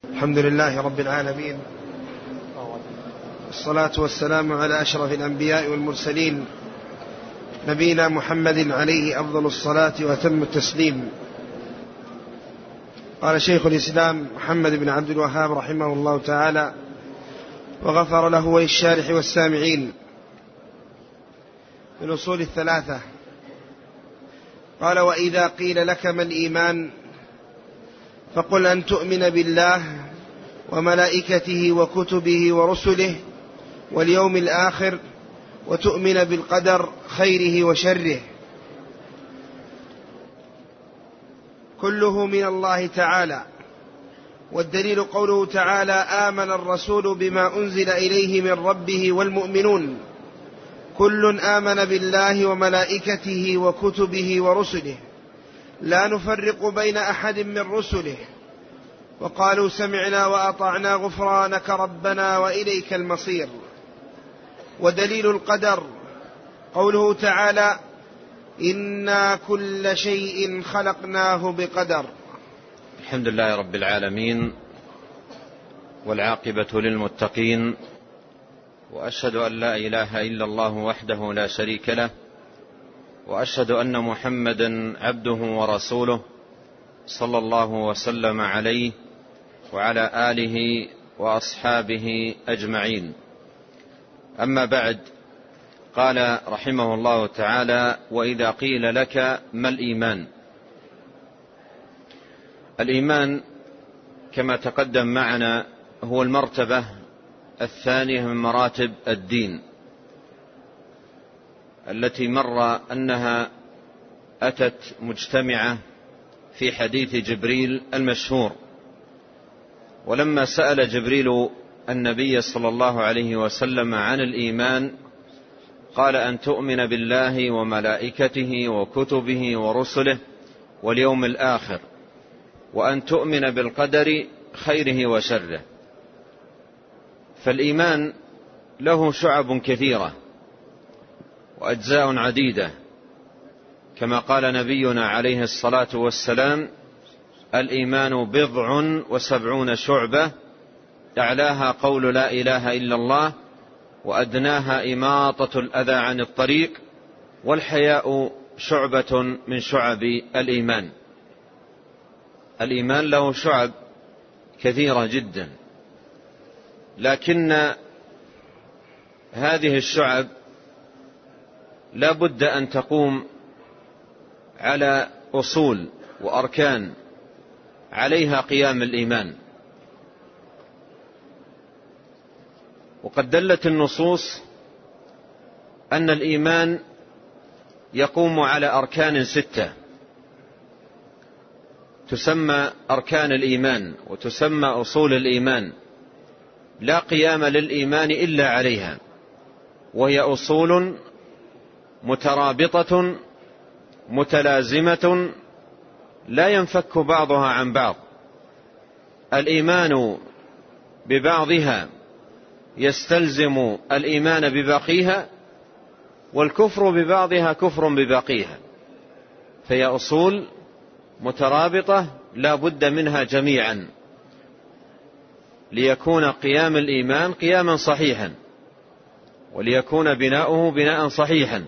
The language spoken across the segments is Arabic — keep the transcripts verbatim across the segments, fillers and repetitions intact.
الحمد لله رب العالمين، الصلاة والسلام على أشرف الأنبياء والمرسلين، نبينا محمد عليه أفضل الصلاة وأتم التسليم. قال شيخ الإسلام محمد بن عبد الوهاب رحمه الله تعالى وغفر له وللشارح والسامعين في الأصول الثلاثة. قال: وإذا قيل لك ما الإيمان فقل أن تؤمن بالله وملائكته وكتبه ورسله واليوم الآخر وتؤمن بالقدر خيره وشره كله من الله تعالى. والدليل قوله تعالى: آمن الرسول بما أنزل إليه من ربه والمؤمنون كل آمن بالله وملائكته وكتبه ورسله لا نفرق بين أحد من رسله وقالوا سمعنا وأطعنا غفرانك ربنا وإليك المصير. ودليل القدر قوله تعالى: إنا كل شيء خلقناه بقدر. الحمد لله رب العالمين، والعاقبة للمتقين، وأشهد أن لا إله إلا الله وحده لا شريك له، وأشهد أن محمدا عبده ورسوله صلى الله وسلم عليه وعلى آله وأصحابه أجمعين. أما بعد، قال رحمه الله تعالى: وإذا قيل لك ما الإيمان؟ الإيمان كما تقدم معنا هو المرتبة الثانية من مراتب الدين، التي مر أنها أتت مجتمعة في حديث جبريل المشهور. ولما سأل جبريل النبي صلى الله عليه وسلم عن الإيمان قال: أن تؤمن بالله وملائكته وكتبه ورسله واليوم الآخر، وأن تؤمن بالقدر خيره وشره. فالإيمان له شعب كثيرة وأجزاء عديدة، كما قال نبينا عليه الصلاة والسلام: الإيمان بضع وسبعون شعبة، أعلاها قول لا إله إلا الله، وأدناها إماطة الأذى عن الطريق، والحياء شعبة من شعب الإيمان. الإيمان له شعب كثيرة جدا، لكن هذه الشعب لا بد أن تقوم على أصول وأركان عليها قيام الإيمان. وقد دلت النصوص أن الإيمان يقوم على أركان ستة تسمى أركان الإيمان وتسمى أصول الإيمان، لا قيام للإيمان إلا عليها، وهي أصول مترابطة متلازمة لا ينفك بعضها عن بعض. الإيمان ببعضها يستلزم الإيمان بباقيها، والكفر ببعضها كفر بباقيها، فهي أصول مترابطة لا بد منها جميعا ليكون قيام الإيمان قياما صحيحا، وليكون بناؤه بناء صحيحا.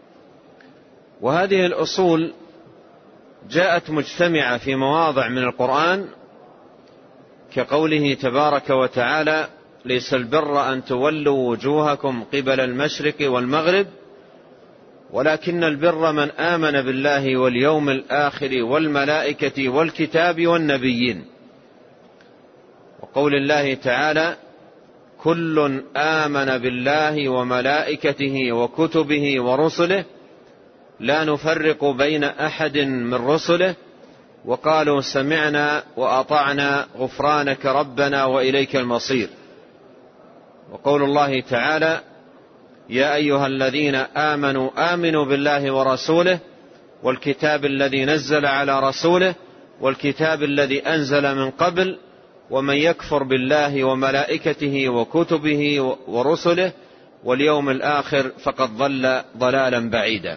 وهذه الأصول جاءت مجتمعة في مواضع من القرآن، كقوله تبارك وتعالى: ليس البر أن تولوا وجوهكم قبل المشرق والمغرب ولكن البر من آمن بالله واليوم الآخر والملائكة والكتاب والنبيين. وقول الله تعالى: كل آمن بالله وملائكته وكتبه ورسله لا نفرق بين أحد من رسله وقالوا سمعنا وأطعنا غفرانك ربنا وإليك المصير. وقول الله تعالى: يا أيها الذين آمنوا آمنوا بالله ورسوله والكتاب الذي نزل على رسوله والكتاب الذي أنزل من قبل ومن يكفر بالله وملائكته وكتبه ورسله واليوم الآخر فقد ضل ضلالا بعيدا.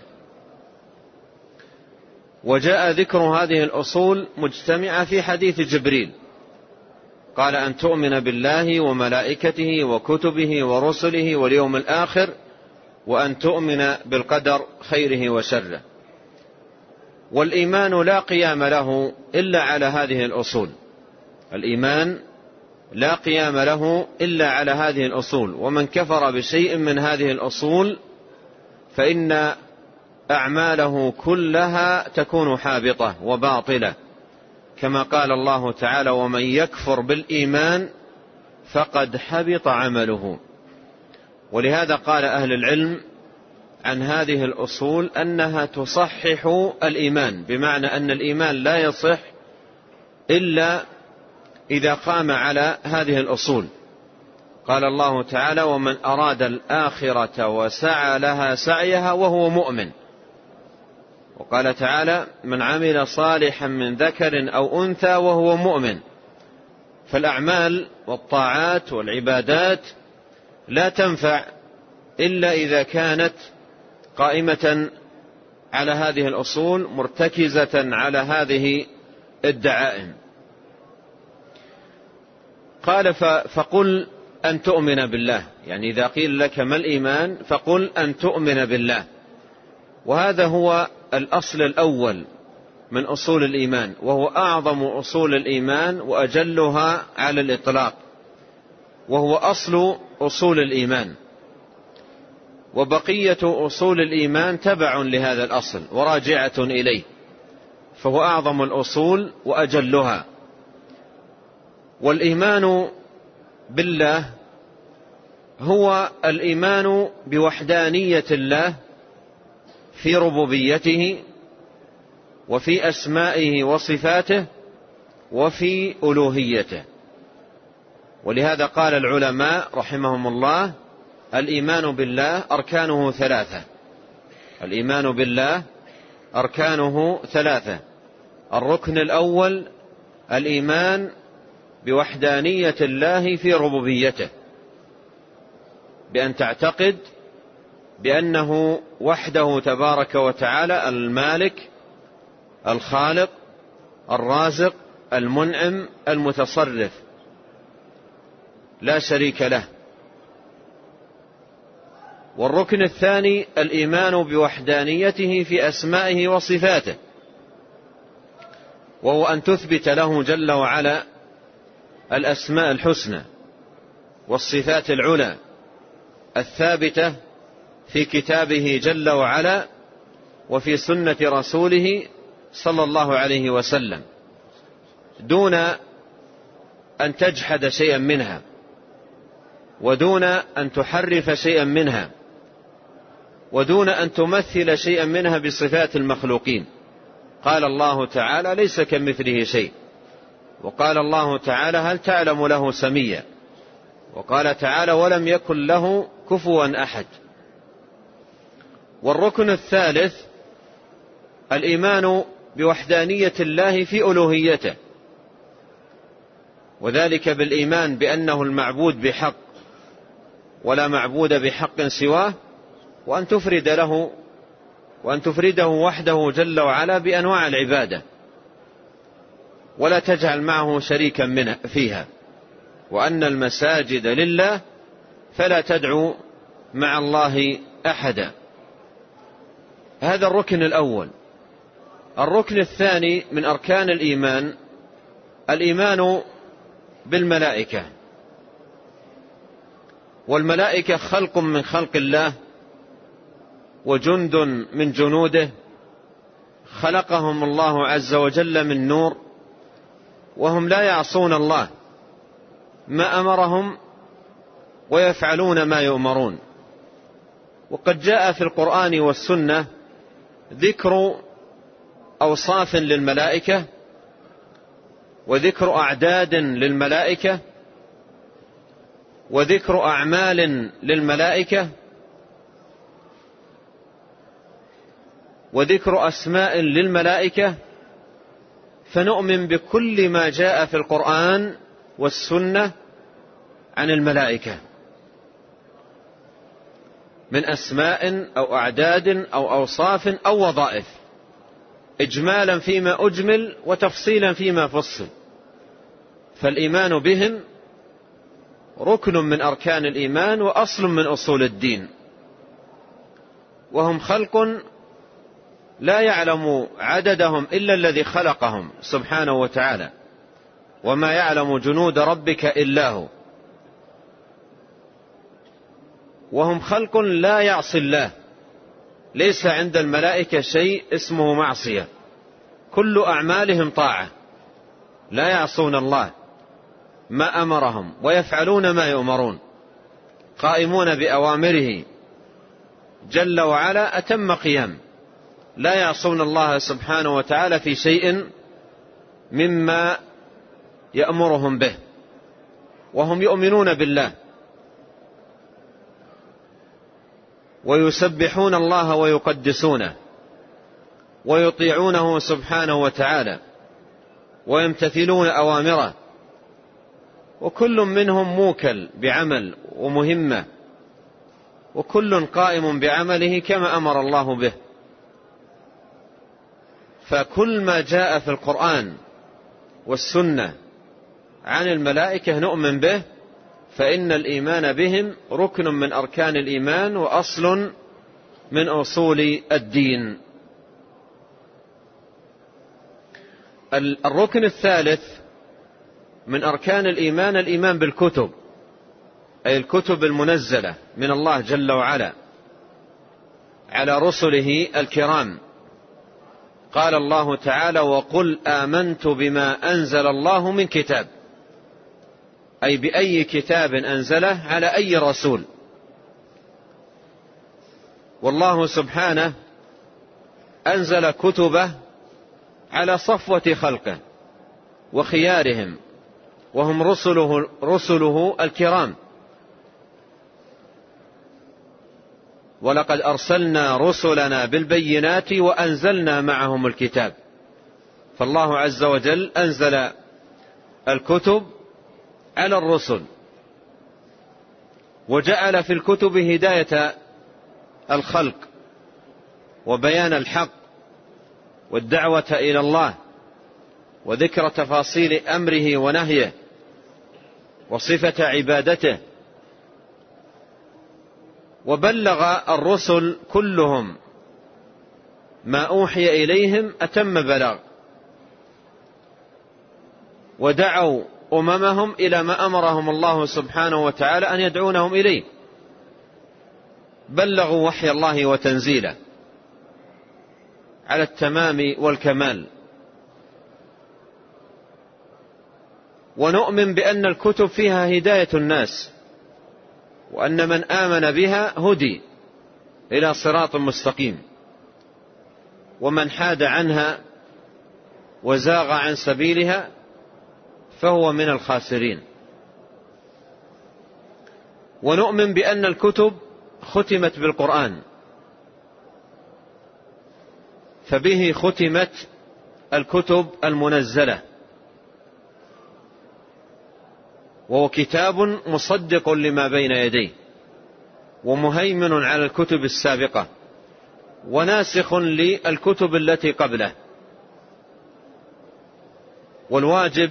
وجاء ذكر هذه الأصول مجتمعة في حديث جبريل، قال أن تؤمن بالله وملائكته وكتبه ورسله واليوم الآخر وأن تؤمن بالقدر خيره وشره. والإيمان لا قيام له إلا على هذه الأصول، الإيمان لا قيام له إلا على هذه الأصول، ومن كفر بشيء من هذه الأصول فإن أعماله كلها تكون حابطة وباطلة، كما قال الله تعالى: ومن يكفر بالإيمان فقد حبط عمله. ولهذا قال أهل العلم عن هذه الأصول أنها تصحح الإيمان، بمعنى أن الإيمان لا يصح إلا إذا قام على هذه الأصول. قال الله تعالى: ومن أراد الآخرة وسعى لها سعيها وهو مؤمن. وقال تعالى: من عمل صالحا من ذكر أو أنثى وهو مؤمن. فالأعمال والطاعات والعبادات لا تنفع إلا إذا كانت قائمة على هذه الأصول، مرتكزة على هذه الدعائم. قال: فقل أن تؤمن بالله، يعني إذا قيل لك ما الإيمان فقل أن تؤمن بالله. وهذا هو الأصل الأول من أصول الإيمان، وهو أعظم أصول الإيمان وأجلها على الإطلاق، وهو أصل أصول الإيمان. وبقية أصول الإيمان تبع لهذا الأصل وراجعة إليه، فهو أعظم الأصول وأجلها. والإيمان بالله هو الإيمان بوحدانية الله في ربوبيته وفي أسمائه وصفاته وفي ألوهيته. ولهذا قال العلماء رحمهم الله: الإيمان بالله أركانه ثلاثة. الإيمان بالله أركانه ثلاثة. الركن الأول الإيمان بوحدانية الله في ربوبيته، بأن تعتقد بأنه وحده تبارك وتعالى المالك الخالق الرازق المنعم المتصرف، لا شريك له. والركن الثاني الإيمان بوحدانيته في أسمائه وصفاته، وهو أن تثبت له جل وعلا الأسماء الحسنى والصفات العلى الثابتة في كتابه جل وعلا وفي سنة رسوله صلى الله عليه وسلم، دون أن تجحد شيئا منها، ودون أن تحرف شيئا منها، ودون أن تمثل شيئا منها بصفات المخلوقين. قال الله تعالى: ليس كمثله شيء. وقال الله تعالى: هل تعلم له سميا. وقال تعالى: ولم يكن له كفوا أحد. والركن الثالث الإيمان بوحدانية الله في ألوهيته، وذلك بالإيمان بأنه المعبود بحق ولا معبود بحق سواه، وأن تفرد له وأن تفرده وحده جل وعلا بأنواع العبادة، ولا تجعل معه شريكا منه فيها، وأن المساجد لله فلا تدعو مع الله أحدا. هذا الركن الأول. الركن الثاني من أركان الإيمان الإيمان بالملائكة. والملائكة خلق من خلق الله وجند من جنوده، خلقهم الله عز وجل من نور، وهم لا يعصون الله ما أمرهم ويفعلون ما يؤمرون. وقد جاء في القرآن والسنة ذكر أوصاف للملائكة، وذكر أعداد للملائكة، وذكر أعمال للملائكة، وذكر أسماء للملائكة. فنؤمن بكل ما جاء في القرآن والسنة عن الملائكة من أسماء أو أعداد أو أوصاف أو وظائف، إجمالا فيما أجمل وتفصيلا فيما فصل. فالإيمان بهم ركن من أركان الإيمان وأصل من أصول الدين، وهم خلق لا يعلم عددهم إلا الذي خلقهم سبحانه وتعالى، وما يعلم جنود ربك إلا هو. وهم خلق لا يعصي الله، ليس عند الملائكة شيء اسمه معصية، كل أعمالهم طاعة، لا يعصون الله ما أمرهم ويفعلون ما يؤمرون، قائمون بأوامره جل وعلا أتم قيام، لا يعصون الله سبحانه وتعالى في شيء مما يأمرهم به، وهم يؤمنون بالله ويسبحون الله ويقدسونه ويطيعونه سبحانه وتعالى ويمتثلون أوامره، وكل منهم موكل بعمل ومهمة، وكل قائم بعمله كما أمر الله به. فكل ما جاء في القرآن والسنة عن الملائكة نؤمن به، فإن الإيمان بهم ركن من أركان الإيمان وأصل من أصول الدين. الركن الثالث من أركان الإيمان الإيمان بالكتب، أي الكتب المنزلة من الله جل وعلا على رسله الكرام. قال الله تعالى: وقل آمنت بما أنزل الله من كتاب، أي بأي كتاب أنزله على أي رسول. والله سبحانه أنزل كتبه على صفوة خلقه وخيارهم، وهم رسله, رسله الكرام. ولقد أرسلنا رسلنا بالبينات وأنزلنا معهم الكتاب. فالله عز وجل أنزل الكتب على الرسل، وجعل في الكتب هداية الخلق وبيان الحق والدعوة إلى الله وذكر تفاصيل أمره ونهيه وصفة عبادته. وبلغ الرسل كلهم ما أوحي إليهم أتم بلاغ، ودعوا أممهم إلى ما أمرهم الله سبحانه وتعالى أن يدعونهم إليه، بلغوا وحي الله وتنزيله على التمام والكمال. ونؤمن بأن الكتب فيها هداية الناس، وأن من آمن بها هدي إلى صراط مستقيم، ومن حاد عنها وزاغ عن سبيلها فهو من الخاسرين. ونؤمن بأن الكتب ختمت بالقرآن، فبه ختمت الكتب المنزلة، وهو كتاب مصدق لما بين يديه ومهيمن على الكتب السابقة وناسخ للكتب التي قبله. والواجب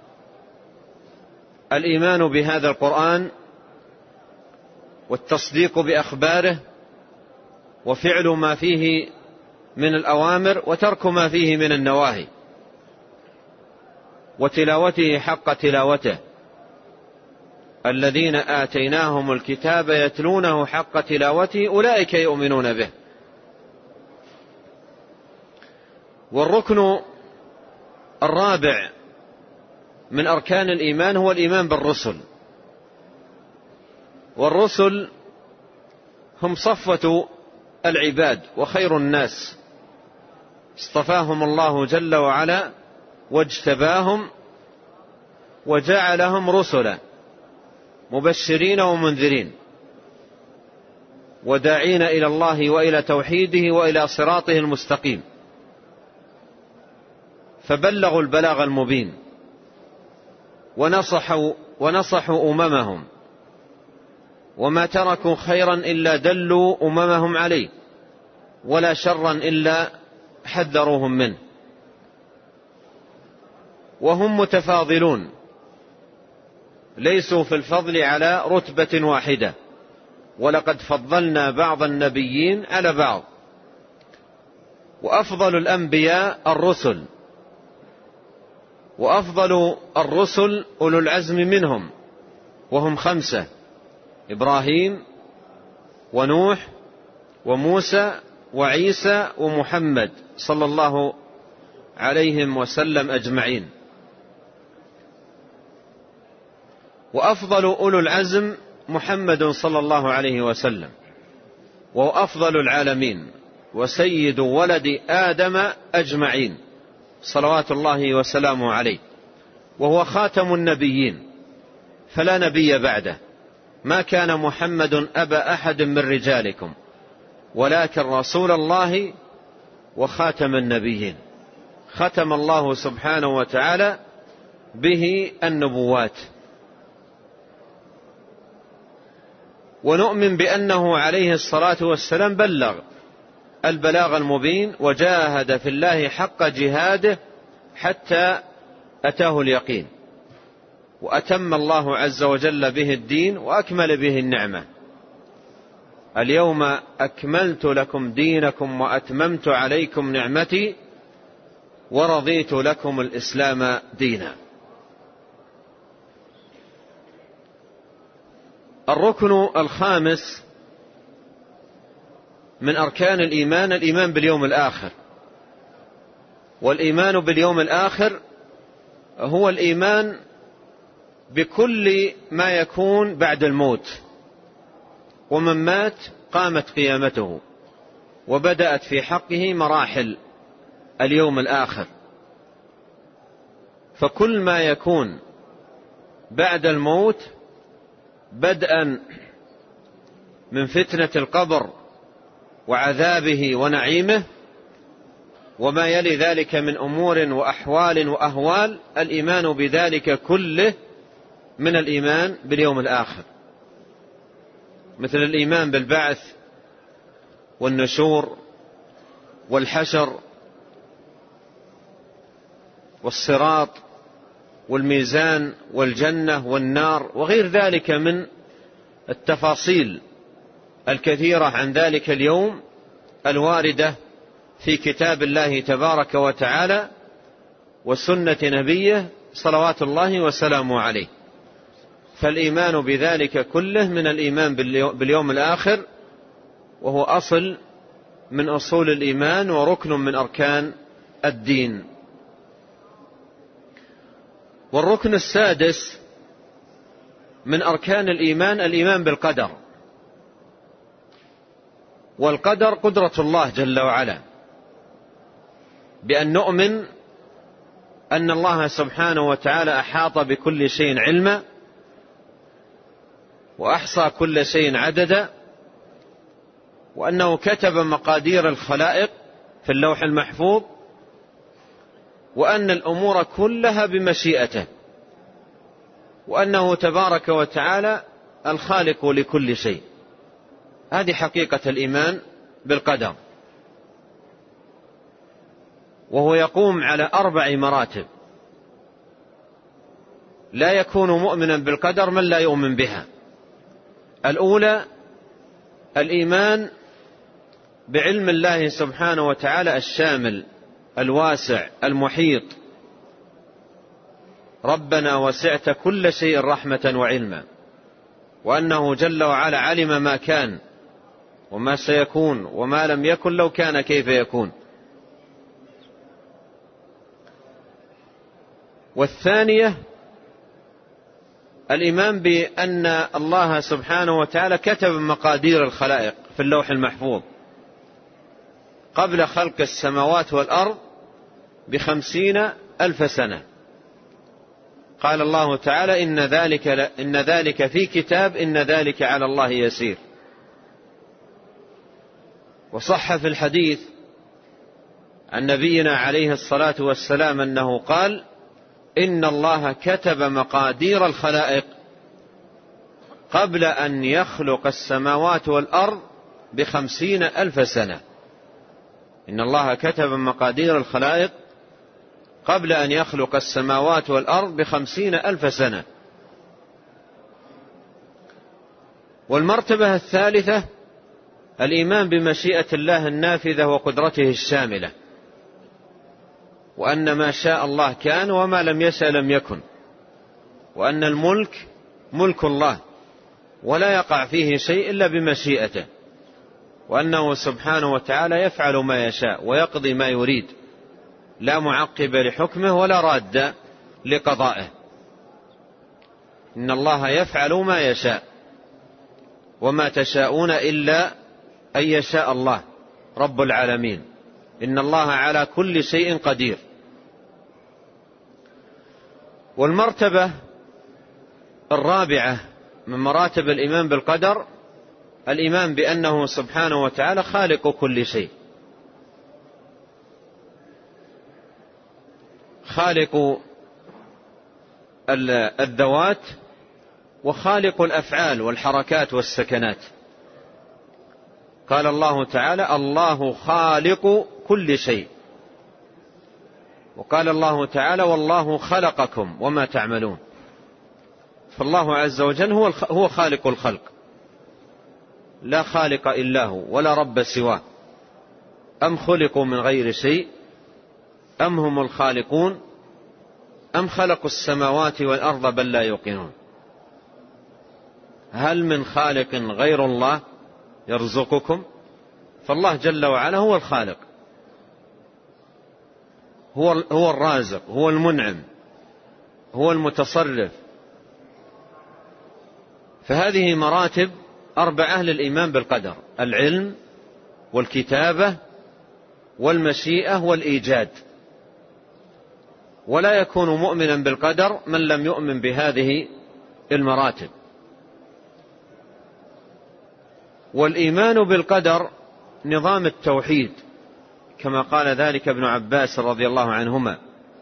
الإيمان بهذا القرآن والتصديق بأخباره وفعل ما فيه من الأوامر وترك ما فيه من النواهي، وتلاوته حق تلاوته. الذين آتيناهم الكتاب يتلونه حق تلاوته أولئك يؤمنون به. والركن الرابع من أركان الإيمان هو الإيمان بالرسل. والرسل هم صفوة العباد وخير الناس، اصطفاهم الله جل وعلا واجتباهم وجعلهم رسلا مبشرين ومنذرين وداعين إلى الله وإلى توحيده وإلى صراطه المستقيم، فبلغوا البلاغ المبين ونصحوا, ونصحوا أممهم، وما تركوا خيرا إلا دلوا أممهم عليه، ولا شرا إلا حذروهم منه. وهم متفاضلون ليسوا في الفضل على رتبة واحدة، ولقد فضلنا بعض النبيين على بعض. وأفضل الأنبياء الرسل، وأفضل الرسل أولو العزم منهم، وهم خمسة: إبراهيم ونوح وموسى وعيسى ومحمد صلى الله عليهم وسلم أجمعين. وأفضل أولو العزم محمد صلى الله عليه وسلم، وهو أفضل العالمين وسيد ولد آدم أجمعين صلوات الله وسلامه عليه، وهو خاتم النبيين فلا نبي بعده. ما كان محمد أبا أحد من رجالكم ولكن رسول الله وخاتم النبيين. ختم الله سبحانه وتعالى به النبوات. ونؤمن بأنه عليه الصلاة والسلام بلغ البلاغ المبين، وجاهد في الله حق جهاده حتى أتاه اليقين، وأتم الله عز وجل به الدين وأكمل به النعمة. اليوم أكملت لكم دينكم وأتممت عليكم نعمتي ورضيت لكم الإسلام دينا. الركن الخامس من أركان الإيمان الإيمان باليوم الآخر. والإيمان باليوم الآخر هو الإيمان بكل ما يكون بعد الموت، ومن مات قامت قيامته، وبدأت في حقه مراحل اليوم الآخر. فكل ما يكون بعد الموت بدءا من فتنة القبر وعذابه ونعيمه، وما يلي ذلك من أمور وأحوال وأهوال، الإيمان بذلك كله من الإيمان باليوم الآخر، مثل الإيمان بالبعث والنشور والحشر والصراط والميزان والجنة والنار وغير ذلك من التفاصيل الكثيرة عن ذلك اليوم الواردة في كتاب الله تبارك وتعالى وسنة نبيه صلوات الله وسلامه عليه. فالإيمان بذلك كله من الإيمان باليوم الآخر، وهو أصل من أصول الإيمان وركن من أركان الدين. والركن السادس من أركان الإيمان الإيمان بالقدر. والقدر قدرة الله جل وعلا، بأن نؤمن أن الله سبحانه وتعالى أحاط بكل شيء علما، وأحصى كل شيء عددا، وأنه كتب مقادير الخلائق في اللوح المحفوظ، وأن الأمور كلها بمشيئته، وأنه تبارك وتعالى الخالق لكل شيء. هذه حقيقة الإيمان بالقدر، وهو يقوم على أربع مراتب. لا يكون مؤمنا بالقدر من لا يؤمن بها. الأولى الإيمان بعلم الله سبحانه وتعالى الشامل الواسع المحيط. ربنا وسعت كل شيء رحمة وعلما، وأنه جل وعلا علم ما كان وما سيكون وما لم يكن لو كان كيف يكون. والثانية الإيمان بأن الله سبحانه وتعالى كتب مقادير الخلائق في اللوح المحفوظ قبل خلق السماوات والأرض بخمسين ألف سنة. قال الله تعالى إن ذلك, إن ذلك في كتاب إن ذلك على الله يسير. وصح في الحديث عن نبينا عليه الصلاة والسلام أنه قال إن الله كتب مقادير الخلائق قبل أن يخلق السماوات والأرض بخمسين ألف سنة. إن الله كتب مقادير الخلائق قبل أن يخلق السماوات والأرض بخمسين ألف سنة. والمرتبة الثالثة الإيمان بمشيئة الله النافذة وقدرته الشاملة، وأن ما شاء الله كان وما لم يشأ لم يكن، وأن الملك ملك الله ولا يقع فيه شيء إلا بمشيئته، وأنه سبحانه وتعالى يفعل ما يشاء ويقضي ما يريد، لا معقب لحكمه ولا راد لقضائه. إن الله يفعل ما يشاء وما تشاءون إلا أن يشاء الله رب العالمين، إن الله على كل شيء قدير. والمرتبة الرابعة من مراتب الإيمان بالقدر الإيمان بأنه سبحانه وتعالى خالق كل شيء، خالق الذوات وخالق الأفعال والحركات والسكنات. قال الله تعالى: الله خالق كل شيء. وقال الله تعالى: والله خلقكم وما تعملون. فالله عز وجل هو هو خالق الخلق، لا خالق إلا هو ولا رب سواه. أم خلقوا من غير شيء أم هم الخالقون أم خلقوا السماوات والأرض بل لا يوقنون. هل من خالق غير الله يرزقكم؟ فالله جل وعلا هو الخالق، هو هو الرازق، هو المنعم، هو المتصرف. فهذه مراتب أربعة للإيمان بالقدر: العلم والكتابة والمشيئة والإيجاد. ولا يكون مؤمنا بالقدر من لم يؤمن بهذه المراتب. والإيمان بالقدر نظام التوحيد، كما قال ذلك ابن عباس رضي الله عنهما،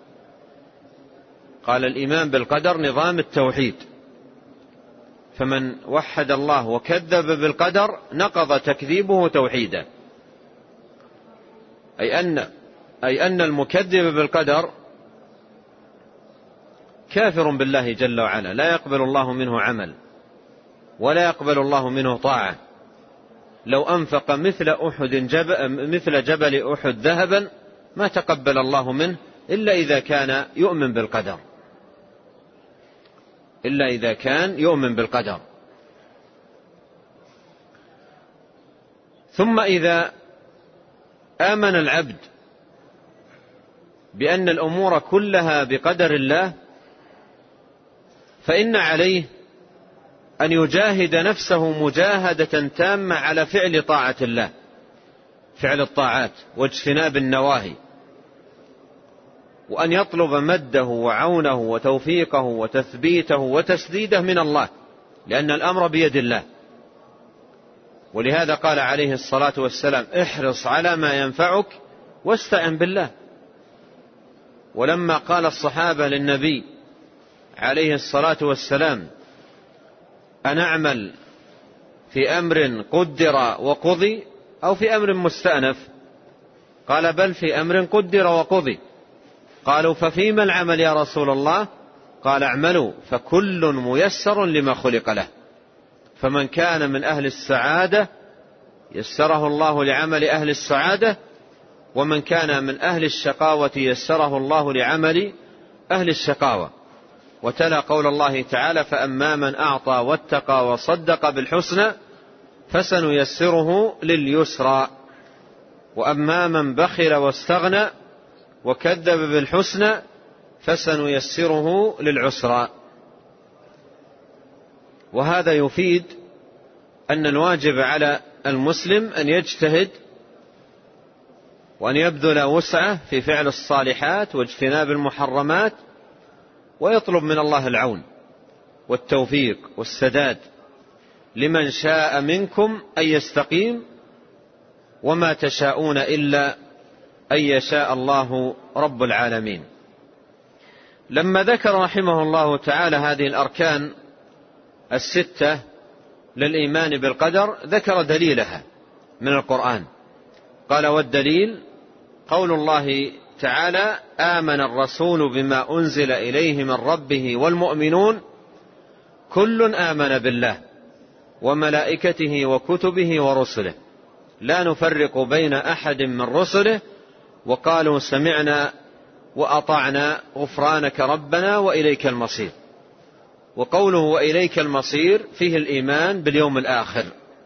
قال: الإيمان بالقدر نظام التوحيد، فمن وحد الله وكذب بالقدر نقض تكذيبه توحيدا. أي أن أي أن المكذب بالقدر كافر بالله جل وعلا، لا يقبل الله منه عمل ولا يقبل الله منه طاعة. لو أنفق مثل أحد جبل مثل جبل أحد ذهبا ما تقبل الله منه إلا إذا كان يؤمن بالقدر، إلا إذا كان يؤمن بالقدر. ثم إذا آمن العبد بأن الأمور كلها بقدر الله، فإن عليه أن يجاهد نفسه مجاهدة تامة على فعل طاعة الله، فعل الطاعات واجتناب النواهي، وأن يطلب مده وعونه وتوفيقه وتثبيته وتسديده من الله، لأن الأمر بيد الله. ولهذا قال عليه الصلاة والسلام: احرص على ما ينفعك واستعن بالله. ولما قال الصحابة للنبي عليه الصلاة والسلام: أنعمل في أمر قدر وقضي أو في أمر مستأنف؟ قال: بل في أمر قدر وقضي. قالوا: ففيما العمل يا رسول الله؟ قال: اعملوا فكل ميسر لما خلق له. فمن كان من أهل السعادة يسره الله لعمل أهل السعادة، ومن كان من أهل الشقاوة يسره الله لعمل أهل الشقاوة. وتلا قول الله تعالى: فأما من أعطى واتقى وصدق بالحسنى فسنيسره لليسرى، وأما من بخل واستغنى وكذب بالحسنى فسنيسره للعسرى. وهذا يفيد أن الواجب على المسلم أن يجتهد وأن يبذل وسعه في فعل الصالحات واجتناب المحرمات، ويطلب من الله العون والتوفيق والسداد لمن شاء منكم أن يستقيم، وما تشاءون إلا أن يشاء الله رب العالمين. لما ذكر رحمه الله تعالى هذه الأركان الستة للإيمان بالقدر ذكر دليلها من القرآن. قال: والدليل قول الله تعالى: آمن الرسول بما أنزل إليه من ربه والمؤمنون كل آمن بالله وملائكته وكتبه ورسله لا نفرق بين أحد من رسله وقالوا سمعنا وأطعنا غفرانك ربنا وإليك المصير. وقوله وإليك المصير فيه الإيمان باليوم الآخر.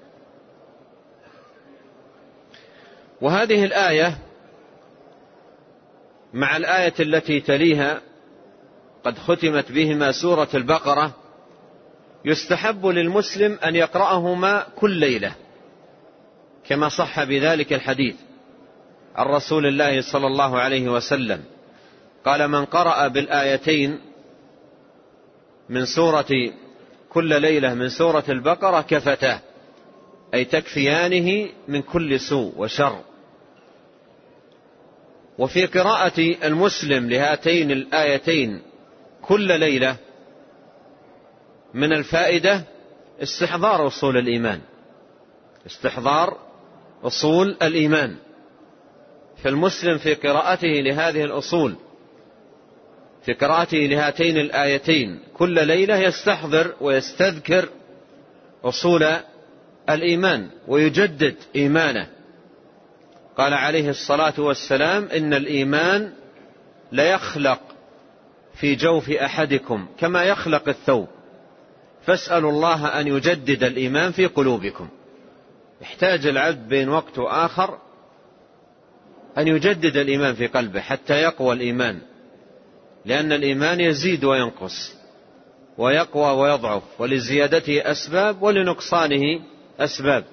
وهذه الآية مع الآية التي تليها قد ختمت بهما سورة البقرة يستحب للمسلم أن يقرأهما كل ليلة كما صح بذلك الحديث عن رسول الله صلى الله عليه وسلم قال من قرأ بالآيتين من سورة كل ليلة من سورة البقرة كفتاه، أي تكفيانه من كل سوء وشر. وفي قراءة المسلم لهاتين الآيتين كل ليلة من الفائدة استحضار أصول الإيمان، استحضار أصول الإيمان. فالمسلم في قراءته لهذه الأصول في قراءته لهاتين الآيتين كل ليلة يستحضر ويستذكر أصول الإيمان ويجدد إيمانه. قال عليه الصلاة والسلام إن الإيمان ليخلق في جوف أحدكم كما يخلق الثوب فاسألوا الله أن يجدد الإيمان في قلوبكم. يحتاج العبد بين وقت وآخر أن يجدد الإيمان في قلبه حتى يقوى الإيمان، لأن الإيمان يزيد وينقص ويقوى ويضعف، ولزيادته أسباب ولنقصانه أسباب.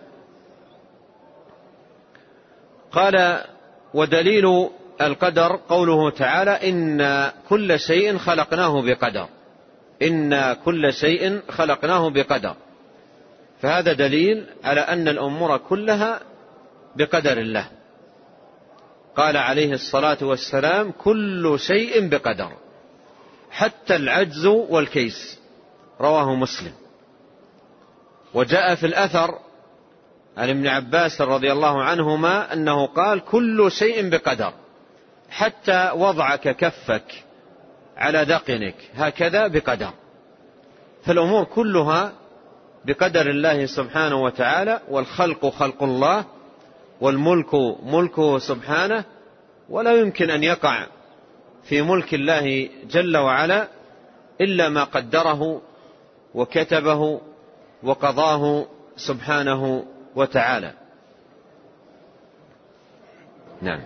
قال ودليل القدر قوله تعالى إن كل شيء خلقناه بقدر، إن كل شيء خلقناه بقدر. فهذا دليل على أن الأمور كلها بقدر الله. قال عليه الصلاة والسلام كل شيء بقدر حتى العجز والكيس، رواه مسلم. وجاء في الأثر عن ابن عباس رضي الله عنهما أنه قال كل شيء بقدر حتى وضعك كفك على ذقنك هكذا بقدر. فالأمور كلها بقدر الله سبحانه وتعالى، والخلق خلق الله والملك ملكه سبحانه، ولا يمكن أن يقع في ملك الله جل وعلا إلا ما قدره وكتبه وقضاه سبحانه وتعالى. نعم.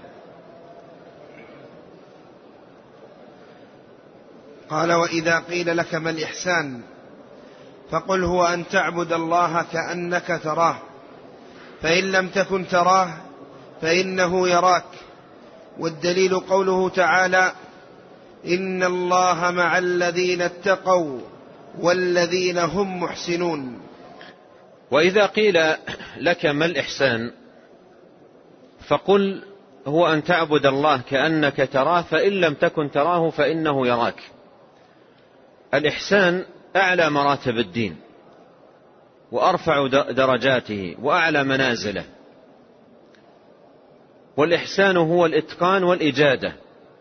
قال وإذا قيل لك ما الإحسان فقل هو أن تعبد الله كأنك تراه فإن لم تكن تراه فإنه يراك. والدليل قوله تعالى إن الله مع الذين اتقوا والذين هم محسنون. وإذا قيل لك ما الإحسان فقل هو أن تعبد الله كأنك تراه فإن لم تكن تراه فإنه يراك. الإحسان أعلى مراتب الدين وأرفع درجاته وأعلى منازله. والإحسان هو الإتقان والإجادة.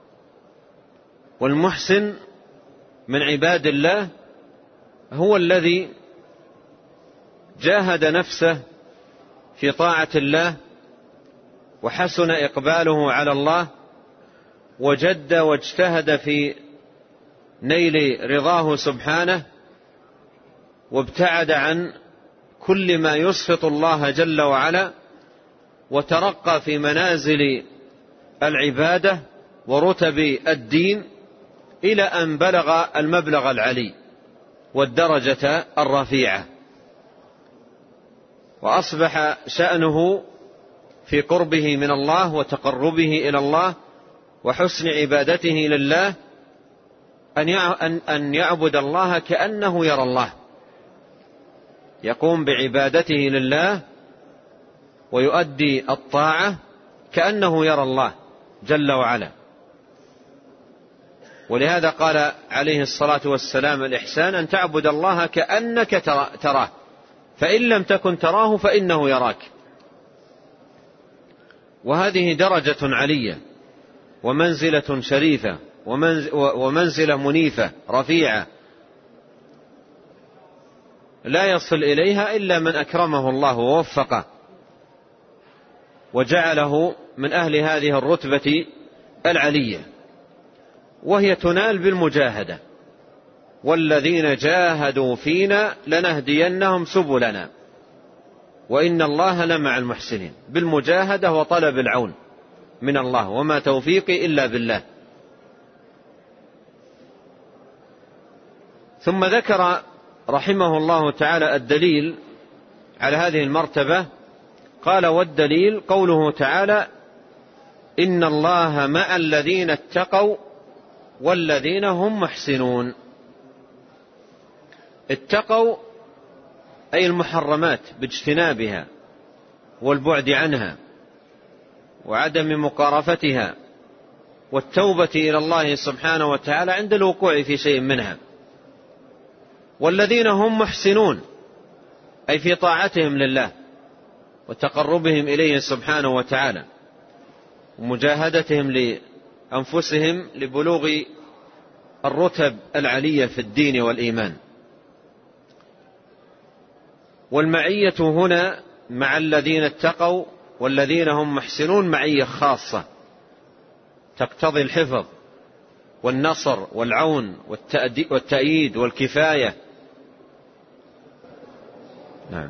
والمحسن من عباد الله هو الذي جاهد نفسه في طاعة الله وحسن إقباله على الله وجد واجتهد في نيل رضاه سبحانه وابتعد عن كل ما يسخط الله جل وعلا وترقى في منازل العبادة ورتب الدين إلى أن بلغ المبلغ العلي والدرجة الرفيعة، وأصبح شأنه في قربه من الله وتقربه إلى الله وحسن عبادته لله أن يعبد الله كأنه يرى الله، يقوم بعبادته لله ويؤدي الطاعة كأنه يرى الله جل وعلا. ولهذا قال عليه الصلاة والسلام الإحسان أن تعبد الله كأنك تراه فإن لم تكن تراه فإنه يراك. وهذه درجة علية ومنزلة شريفة ومنزلة منيفة رفيعة. لا يصل إليها إلا من أكرمه الله ووفقه وجعله من أهل هذه الرتبة العلية، وهي تنال بالمجاهدة. والذين جاهدوا فينا لنهدينهم سبلنا وإن الله لمع المحسنين، بالمجاهدة وطلب العون من الله، وما توفيقي إلا بالله. ثم ذكر رحمه الله تعالى الدليل على هذه المرتبة، قال: والدليل قوله تعالى: إن الله مع الذين اتقوا والذين هم محسنون. اتقوا أي المحرمات باجتنابها والبعد عنها وعدم مقارفتها والتوبة إلى الله سبحانه وتعالى عند الوقوع في شيء منها. والذين هم محسنون أي في طاعتهم لله وتقربهم إليه سبحانه وتعالى ومجاهدتهم لأنفسهم لبلوغ الرتب العلية في الدين والإيمان. والمعية هنا مع الذين اتقوا والذين هم محسنون معية خاصة تقتضي الحفظ والنصر والعون والتأييد والكفاية. نعم.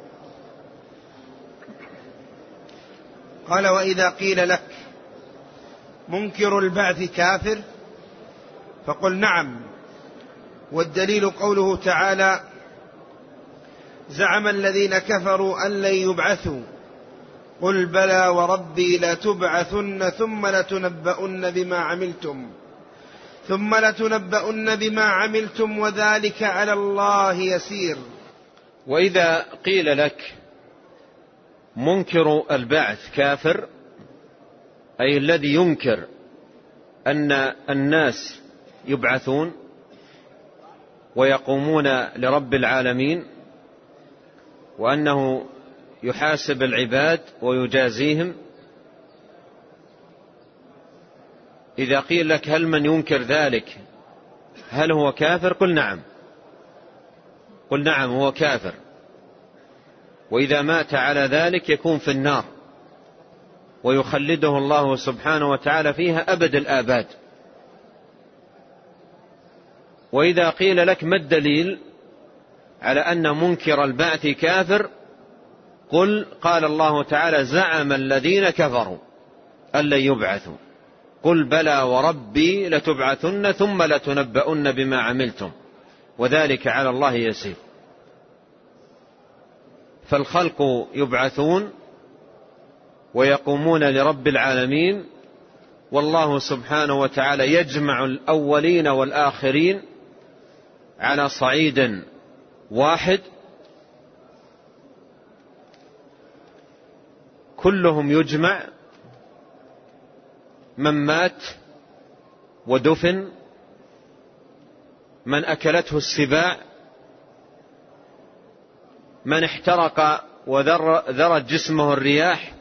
قال: وإذا قيل لك منكر البعث كافر فقل نعم، والدليل قوله تعالى: زعم الذين كفروا أن لن يبعثوا قل بلى وربي لتبعثن ثم لتنبؤن بما عملتم ثم لتنبؤن بما عملتم وذلك على الله يسير. وإذا قيل لك منكر البعث كافر أي الذي ينكر أن الناس يبعثون ويقومون لرب العالمين وأنه يحاسب العباد ويجازيهم، إذا قيل لك هل من ينكر ذلك هل هو كافر؟ قل نعم، قل نعم هو كافر، وإذا مات على ذلك يكون في النار ويخلده الله سبحانه وتعالى فيها أبد الآباد. وإذا قيل لك ما الدليل على أن منكر البعث كافر؟ قل قال الله تعالى: زعم الذين كفروا أن لن يبعثوا قل بلى وربي لتبعثن ثم لتنبؤن بما عملتم وذلك على الله يسير. فالخلق يبعثون ويقومون لرب العالمين، والله سبحانه وتعالى يجمع الأولين والآخرين على صعيد واحد، كلهم يجمع، من مات ودفن، من أكلته السباع، من احترق وذرت جسمه الرياح،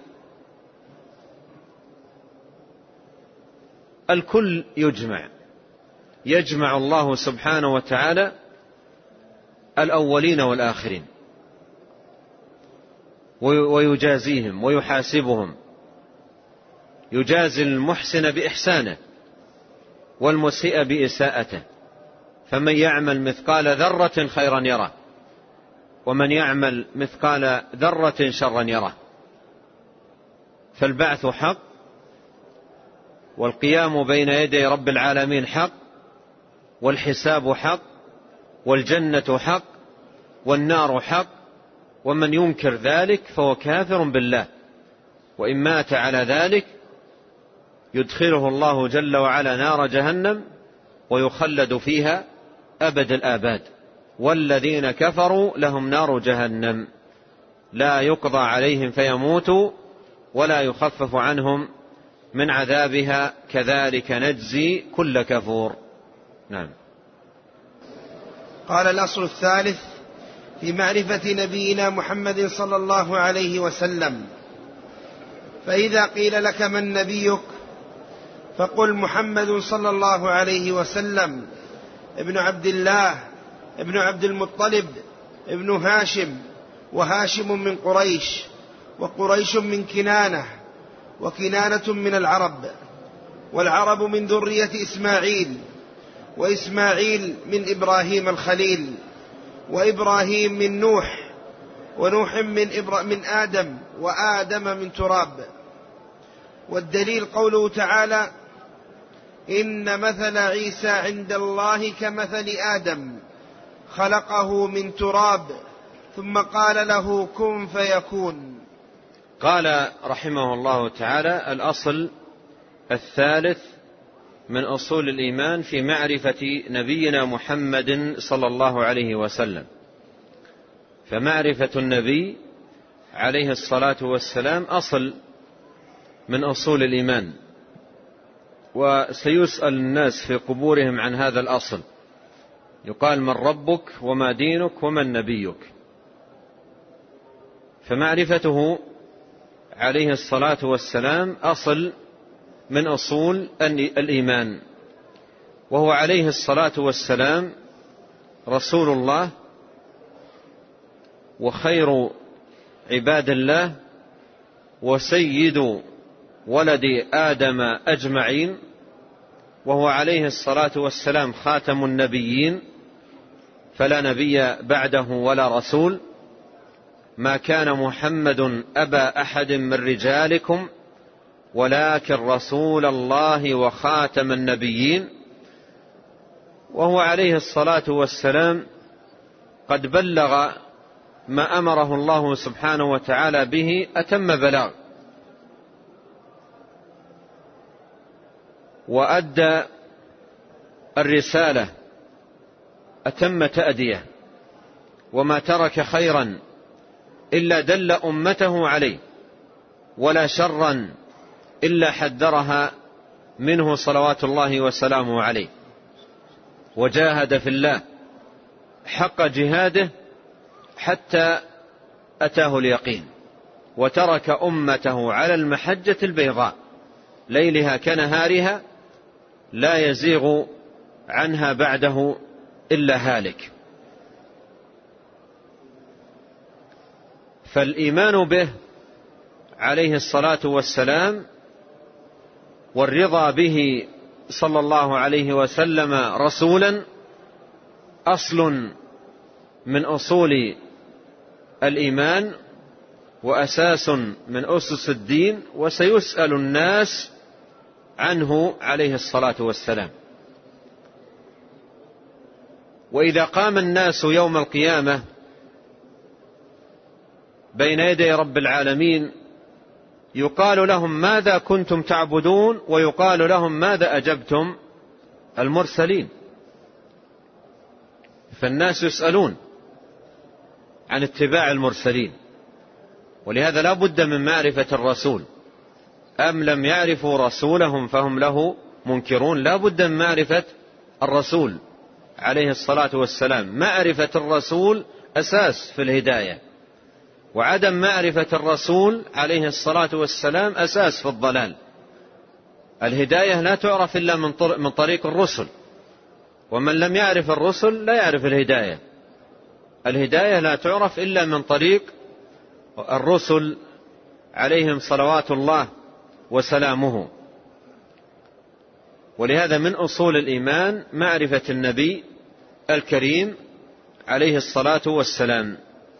الكل يجمع، يجمع الله سبحانه وتعالى الأولين والآخرين ويجازيهم ويحاسبهم، يجازي المحسن بإحسانه والمسيء بإساءته، فمن يعمل مثقال ذرة خيرا يره ومن يعمل مثقال ذرة شرا يره. فالبعث حق، والقيام بين يدي رب العالمين حق، والحساب حق، والجنة حق، والنار حق، ومن ينكر ذلك فهو كافر بالله، وإن مات على ذلك يدخله الله جل وعلا نار جهنم ويخلد فيها أبد الآباد. والذين كفروا لهم نار جهنم لا يقضى عليهم فيموتوا ولا يخفف عنهم من عذابها كذلك نجزي كل كفور. نعم. قال: الأصل الثالث في معرفة نبينا محمد صلى الله عليه وسلم: فإذا قيل لك من نبيك فقل محمد صلى الله عليه وسلم ابن عبد الله ابن عبد المطلب ابن هاشم، وهاشم من قريش، وقريش من كنانة، وكنانة من العرب، والعرب من ذرية إسماعيل، وإسماعيل من إبراهيم الخليل، وإبراهيم من نوح، ونوح من, إبرا من آدم، وآدم من تراب. والدليل قوله تعالى: إن مثل عيسى عند الله كمثل آدم خلقه من تراب ثم قال له كن فيكون. قال رحمه الله تعالى: الأصل الثالث من أصول الإيمان في معرفة نبينا محمد صلى الله عليه وسلم. فمعرفة النبي عليه الصلاة والسلام أصل من أصول الإيمان، وسيسأل الناس في قبورهم عن هذا الأصل، يقال: من ربك وما دينك ومن نبيك؟ فمعرفته عليه الصلاة والسلام أصل من أصول الإيمان، وهو عليه الصلاة والسلام رسول الله وخير عباد الله وسيد ولد آدم أجمعين، وهو عليه الصلاة والسلام خاتم النبيين، فلا نبي بعده ولا رسول. ما كان محمد أبا أحد من رجالكم ولكن رسول الله وخاتم النبيين. وهو عليه الصلاة والسلام قد بلغ ما أمره الله سبحانه وتعالى به أتم بلاغ، وأدى الرسالة أتم تأدية، وما ترك خيرا إلا دل أمته عليه، ولا شرا إلا حذرها منه صلوات الله وسلامه عليه. وجاهد في الله حق جهاده حتى أتاه اليقين، وترك أمته على المحجة البيضاء ليلها كنهارها لا يزيغ عنها بعده إلا هالك. فالإيمان به عليه الصلاة والسلام والرضا به صلى الله عليه وسلم رسولا أصل من أصول الإيمان وأساس من أسس الدين، وسيسأل الناس عنه عليه الصلاة والسلام. وإذا قام الناس يوم القيامة بين يدي رب العالمين يقال لهم: ماذا كنتم تعبدون؟ ويقال لهم: ماذا أجبتم المرسلين؟ فالناس يسألون عن اتباع المرسلين، ولهذا لا بد من معرفة الرسول. أم لم يعرفوا رسولهم فهم له منكرون؟ لا بد من معرفة الرسول عليه الصلاة والسلام. معرفة الرسول أساس في الهداية، وعدم معرفة الرسول عليه الصلاة والسلام أساس في الضلال. الهداية لا تعرف إلا من طريق الرسل، ومن لم يعرف الرسل لا يعرف الهداية. الهداية لا تعرف إلا من طريق الرسل عليهم صلوات الله وسلامه. ولهذا من أصول الإيمان معرفة النبي الكريم عليه الصلاة والسلام.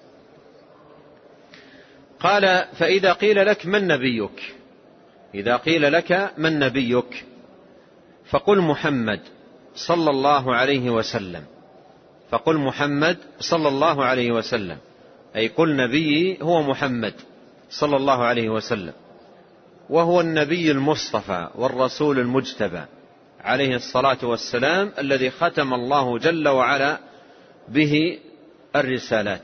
قال: فإذا قيل لك من نبيك، إذا قيل لك من نبيك فقل محمد صلى الله عليه وسلم، فقل محمد صلى الله عليه وسلم، أي قل نبيي هو محمد صلى الله عليه وسلم، وهو النبي المصطفى والرسول المجتبى عليه الصلاة والسلام، الذي ختم الله جل وعلا به الرسالات.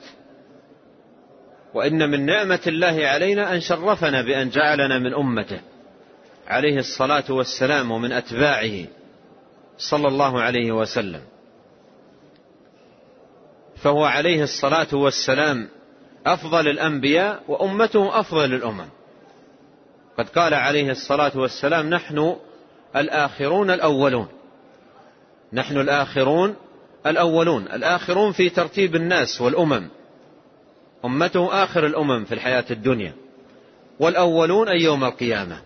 وإن من نعمة الله علينا أن شرفنا بأن جعلنا من أمته عليه الصلاة والسلام ومن أتباعه صلى الله عليه وسلم. فهو عليه الصلاة والسلام أفضل الأنبياء، وأمته أفضل الأمم. قد قال عليه الصلاة والسلام: نحن الآخرون الأولون، نحن الآخرون الأولون. الآخرون في ترتيب الناس والأمم، أمته آخر الأمم في الحياة الدنيا، والأولون أي يوم القيامة.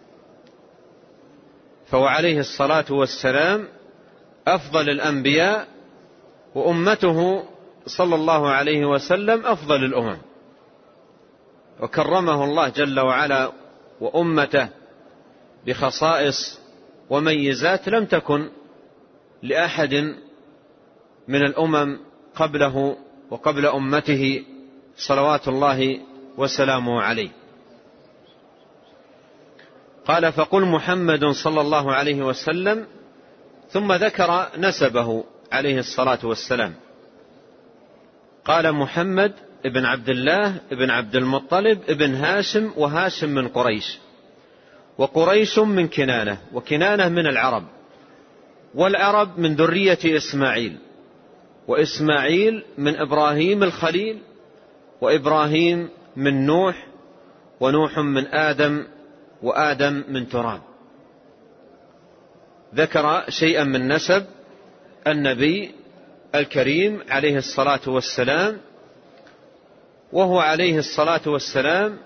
فهو عليه الصلاة والسلام أفضل الأنبياء، وأمته صلى الله عليه وسلم أفضل الأمم، وكرمه الله جل وعلا وأمته بخصائص وميزات لم تكن لأحد من الأمم قبله وقبل أمته صلوات الله وسلامه عليه. قال: فقل محمد صلى الله عليه وسلم، ثم ذكر نسبه عليه الصلاة والسلام. قال: محمد ابن عبد الله ابن عبد المطلب ابن هاشم، وهاشم من قريش، وقريش من كنانة، وكنانة من العرب، والعرب من ذرية إسماعيل، وإسماعيل من إبراهيم الخليل، وإبراهيم من نوح، ونوح من آدم، وآدم من تراب. ذكر شيئا من نسب النبي الكريم عليه الصلاة والسلام، وهو عليه الصلاة والسلام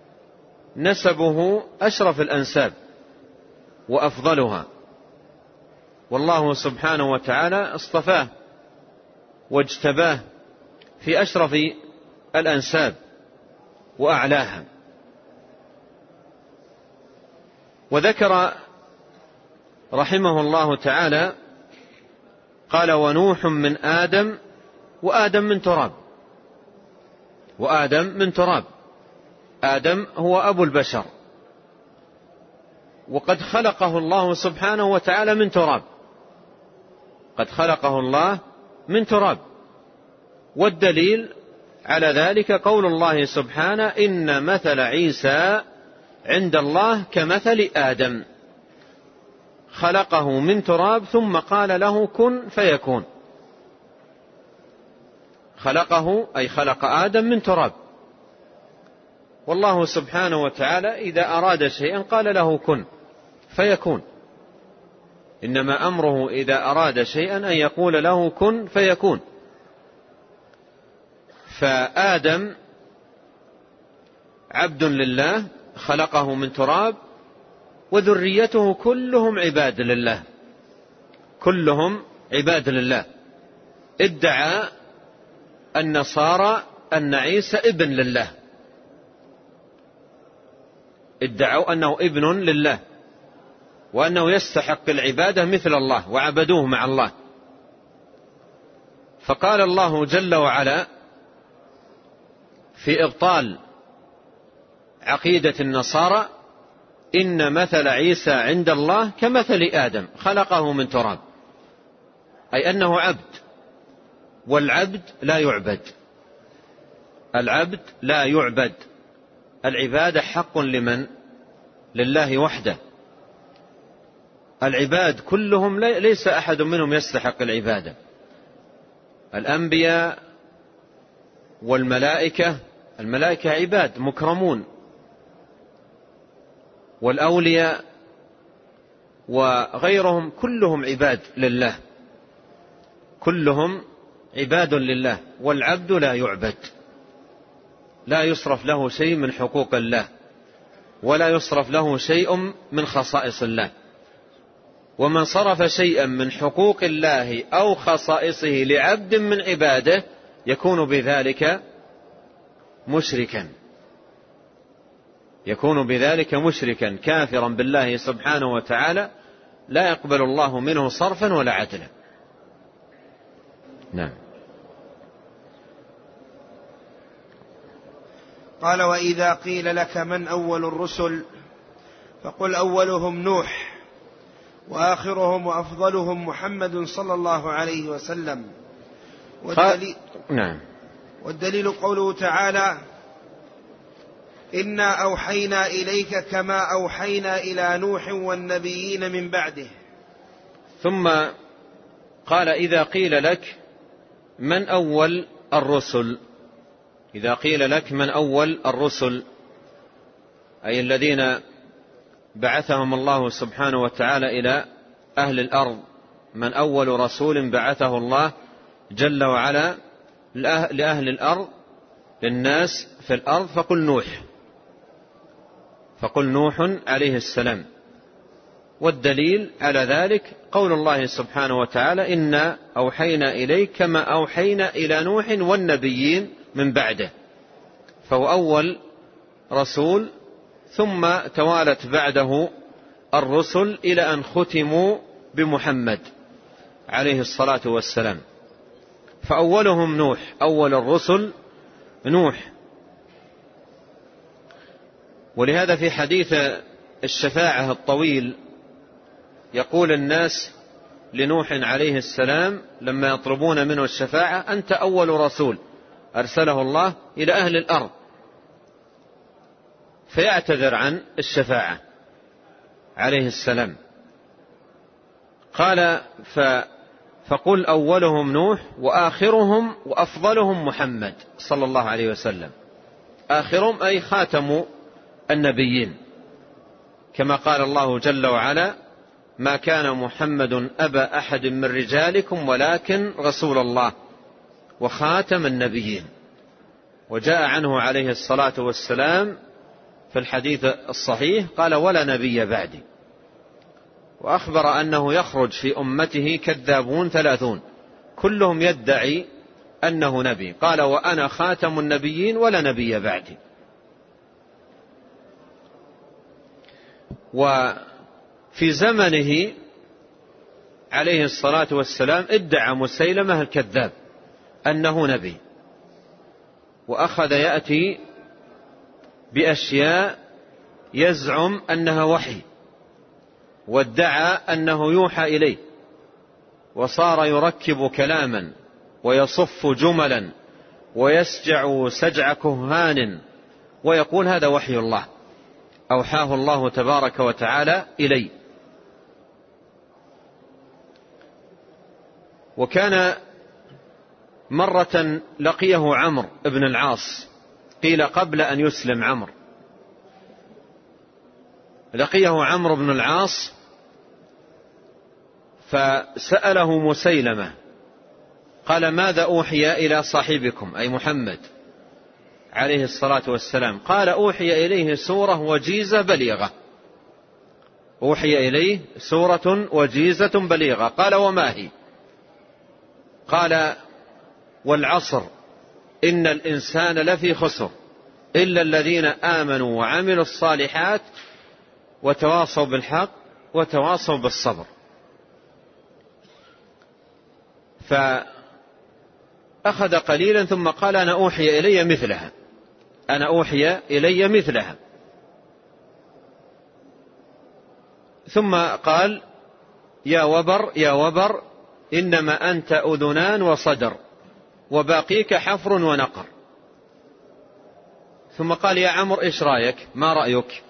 نسبه أشرف الأنساب وأفضلها، والله سبحانه وتعالى اصطفاه واجتباه في أشرف الأنساب وأعلاها. وذكر رحمه الله تعالى قال: ونوح من آدم، وآدم من تراب، وآدم من تراب. آدم هو أبو البشر، وقد خلقه الله سبحانه وتعالى من تراب، قد خلقه الله من تراب. والدليل على ذلك قول الله سبحانه: إن مثل عيسى عند الله كمثل آدم، خلقه من تراب ثم قال له كن فيكون. خلقه أي خلق آدم من تراب، والله سبحانه وتعالى إذا أراد شيئا قال له كن فيكون، إنما أمره إذا أراد شيئا أن يقول له كن فيكون. فآدم عبد لله خلقه من تراب، وذريته كلهم عباد لله، كلهم عباد لله. ادعى النصارى أن عيسى ابن لله، ادعوا أنه ابن لله، وأنه يستحق العبادة مثل الله، وعبدوه مع الله. فقال الله جل وعلا في إبطال عقيدة النصارى: إن مثل عيسى عند الله كمثل آدم خلقه من تراب، أي أنه عبد، والعبد لا يعبد، العبد لا يعبد، العبادة حق لمن؟ لله وحده. العباد كلهم ليس أحد منهم يستحق العبادة، الأنبياء والملائكة، الملائكة عباد مكرمون، والأولياء وغيرهم كلهم عباد لله، كلهم عباد لله، والعبد لا يعبد، لا يصرف له شيء من حقوق الله، ولا يصرف له شيء من خصائص الله. ومن صرف شيئا من حقوق الله أو خصائصه لعبد من عباده يكون بذلك مشركا، يكون بذلك مشركا كافرا بالله سبحانه وتعالى، لا يقبل الله منه صرفا ولا عدلا. نعم. قال: وإذا قيل لك من أول الرسل فقل أولهم نوح، وآخرهم وأفضلهم محمد صلى الله عليه وسلم. والدليل, نعم. والدليل قوله تعالى: إنا أوحينا إليك كما أوحينا إلى نوح والنبيين من بعده. ثم قال: إذا قيل لك من أول الرسل، إذا قيل لك من أول الرسل، أي الذين بعثهم الله سبحانه وتعالى إلى أهل الأرض، من أول رسول بعثه الله جل وعلا لأهل الأرض، للناس في الأرض، فقل نوح، فقل نوح عليه السلام. والدليل على ذلك قول الله سبحانه وتعالى: إنا أوحينا إليك كما أوحينا إلى نوح والنبيين من بعده. فهو أول رسول، ثم توالت بعده الرسل إلى أن ختموا بمحمد عليه الصلاة والسلام. فأولهم نوح، أول الرسل نوح. ولهذا في حديث الشفاعة الطويل يقول الناس لنوح عليه السلام لما يطلبون منه الشفاعة: أنت أول رسول أرسله الله إلى أهل الأرض، فيعتذر عن الشفاعة عليه السلام. قال: ف فقل أولهم نوح وآخرهم وأفضلهم محمد صلى الله عليه وسلم. آخرهم أي خاتم النبيين، كما قال الله جل وعلا: ما كان محمد أبا أحد من رجالكم ولكن رسول الله وخاتم النبيين. وجاء عنه عليه الصلاة والسلام في الحديث الصحيح قال: ولا نبي بعدي. وأخبر أنه يخرج في أمته كذابون ثلاثون كلهم يدعي أنه نبي، قال: وأنا خاتم النبيين ولا نبي بعدي. وفي زمنه عليه الصلاة والسلام ادعى مسيلمة الكذاب أنه نبي، وأخذ يأتي بأشياء يزعم أنها وحي، وادعى أنه يوحى إليه، وصار يركب كلاما ويصف جملا ويسجع سجع كهان ويقول: هذا وحي الله أوحاه الله تبارك وتعالى إلي. وكان مرة لقيه عمرو بن العاص، قيل قبل أن يسلم عمرو، لقيه عمرو بن العاص فسأله مسيلمة قال: ماذا أوحي إلى صاحبكم أي محمد عليه الصلاة والسلام؟ قال: أوحي إليه سورة وجيزة بليغة. أوحي إليه سورة وجيزة بليغة. قال: وما هي؟ قال: والعصر إن الإنسان لفي خسر إلا الذين آمنوا وعملوا الصالحات وتواصوا بالحق وتواصوا بالصبر. فأخذ قليلا ثم قال: أنا أوحي إلي مثلها، أنا أوحي إلي مثلها. ثم قال: يا وبر يا وبر إنما أنت أذنان وصدر وباقيك حفر ونقر. ثم قال: يا عمرو إيش رأيك؟ ما رأيك؟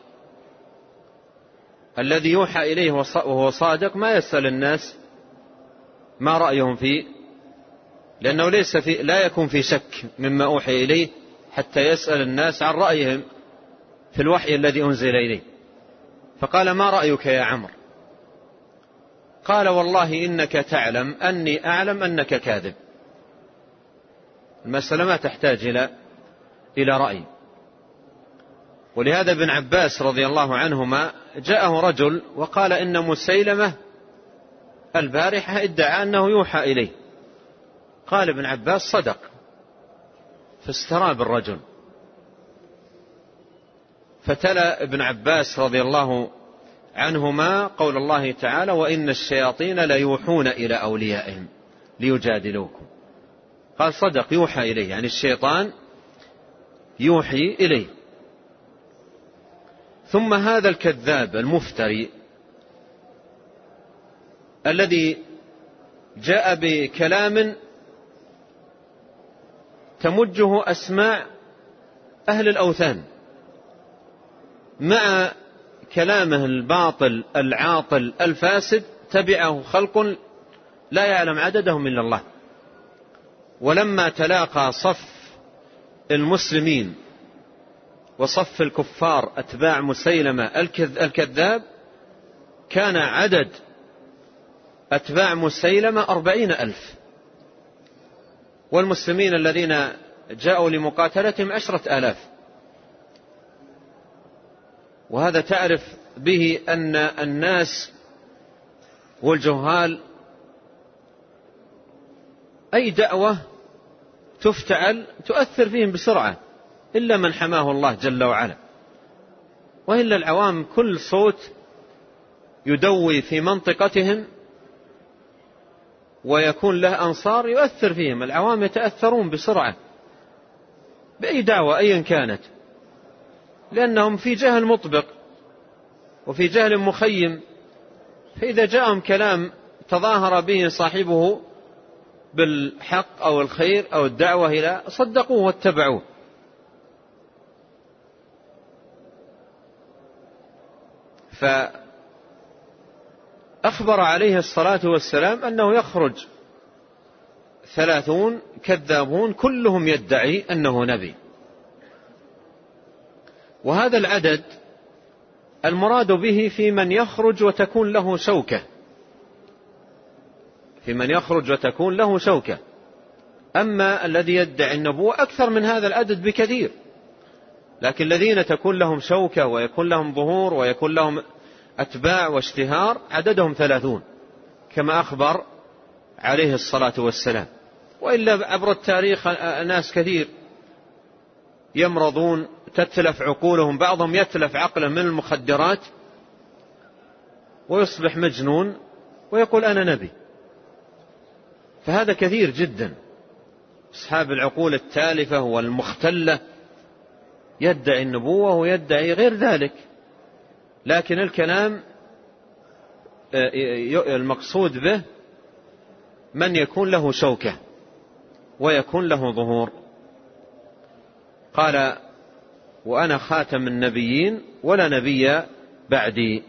الذي يوحى إليه وهو صادق ما يسأل الناس ما رأيهم فيه، لأنه ليس في لا يكون في شك مما أوحي إليه حتى يسأل الناس عن رأيهم في الوحي الذي أنزل إليه. فقال: ما رأيك يا عمرو؟ قال: والله إنك تعلم أني أعلم أنك كاذب. المسألة ما تحتاج إلى إلى رأي. ولهذا ابن عباس رضي الله عنهما جاءه رجل وقال: إن مسيلمة البارحة ادعى أنه يوحى إليه. قال ابن عباس: صدق. فاستراب الرجل، فتلا ابن عباس رضي الله عنهما قول الله تعالى: وإن الشياطين ليوحون إلى أوليائهم ليجادلوكم. قال: صدق، يوحى إليه، يعني الشيطان يوحي إليه. ثم هذا الكذاب المفتري الذي جاء بكلام تمجه أسماع أهل الأوثان مع كلامه الباطل العاطل الفاسد، تبعه خلق لا يعلم عددهم إلا الله. ولما تلاقى صف المسلمين وصف الكفار أتباع مسيلمة الكذاب، كان عدد أتباع مسيلمة أربعين ألف، والمسلمين الذين جاءوا لمقاتلتهم عشرة آلاف. وهذا تعرف به أن الناس والجهال أي دعوة تفتعل تؤثر فيهم بسرعة إلا من حماه الله جل وعلا، وإلا العوام كل صوت يدوي في منطقتهم ويكون له أنصار يؤثر فيهم. العوام يتأثرون بسرعة بأي دعوة أيا كانت، لأنهم في جهل مطبق وفي جهل مخيم، فإذا جاءهم كلام تظاهر به صاحبه بالحق أو الخير أو الدعوة إلى صدقوه واتبعوه. فأخبر عليه الصلاة والسلام أنه يخرج ثلاثون كذابون كلهم يدعي أنه نبي. وهذا العدد المراد به في من يخرج وتكون له شوكة، في من يخرج وتكون له شوكة. أما الذي يدعي النبوة أكثر من هذا العدد بكثير، لكن الذين تكون لهم شوكة ويكون لهم ظهور ويكون لهم أتباع واشتهار عددهم ثلاثون كما أخبر عليه الصلاة والسلام. وإلا عبر التاريخ ناس كثير يمرضون تتلف عقولهم، بعضهم يتلف عقله من المخدرات ويصبح مجنون ويقول أنا نبي. فهذا كثير جدا، أصحاب العقول التالفة والمختلة يدعي النبوة ويدعي غير ذلك. لكن الكلام المقصود به من يكون له شوكة ويكون له ظهور. قال وأنا خاتم النبيين ولا نبي بعدي.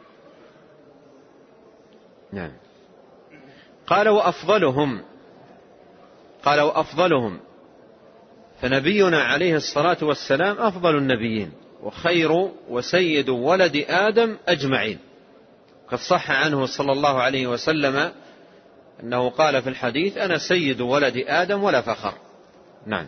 نعم. قال وأفضلهم، قال وأفضلهم، فنبينا عليه الصلاة والسلام أفضل النبيين وخير وسيد ولد آدم أجمعين. قد صح عنه صلى الله عليه وسلم أنه قال في الحديث أنا سيد ولد آدم ولا فخر. نعم.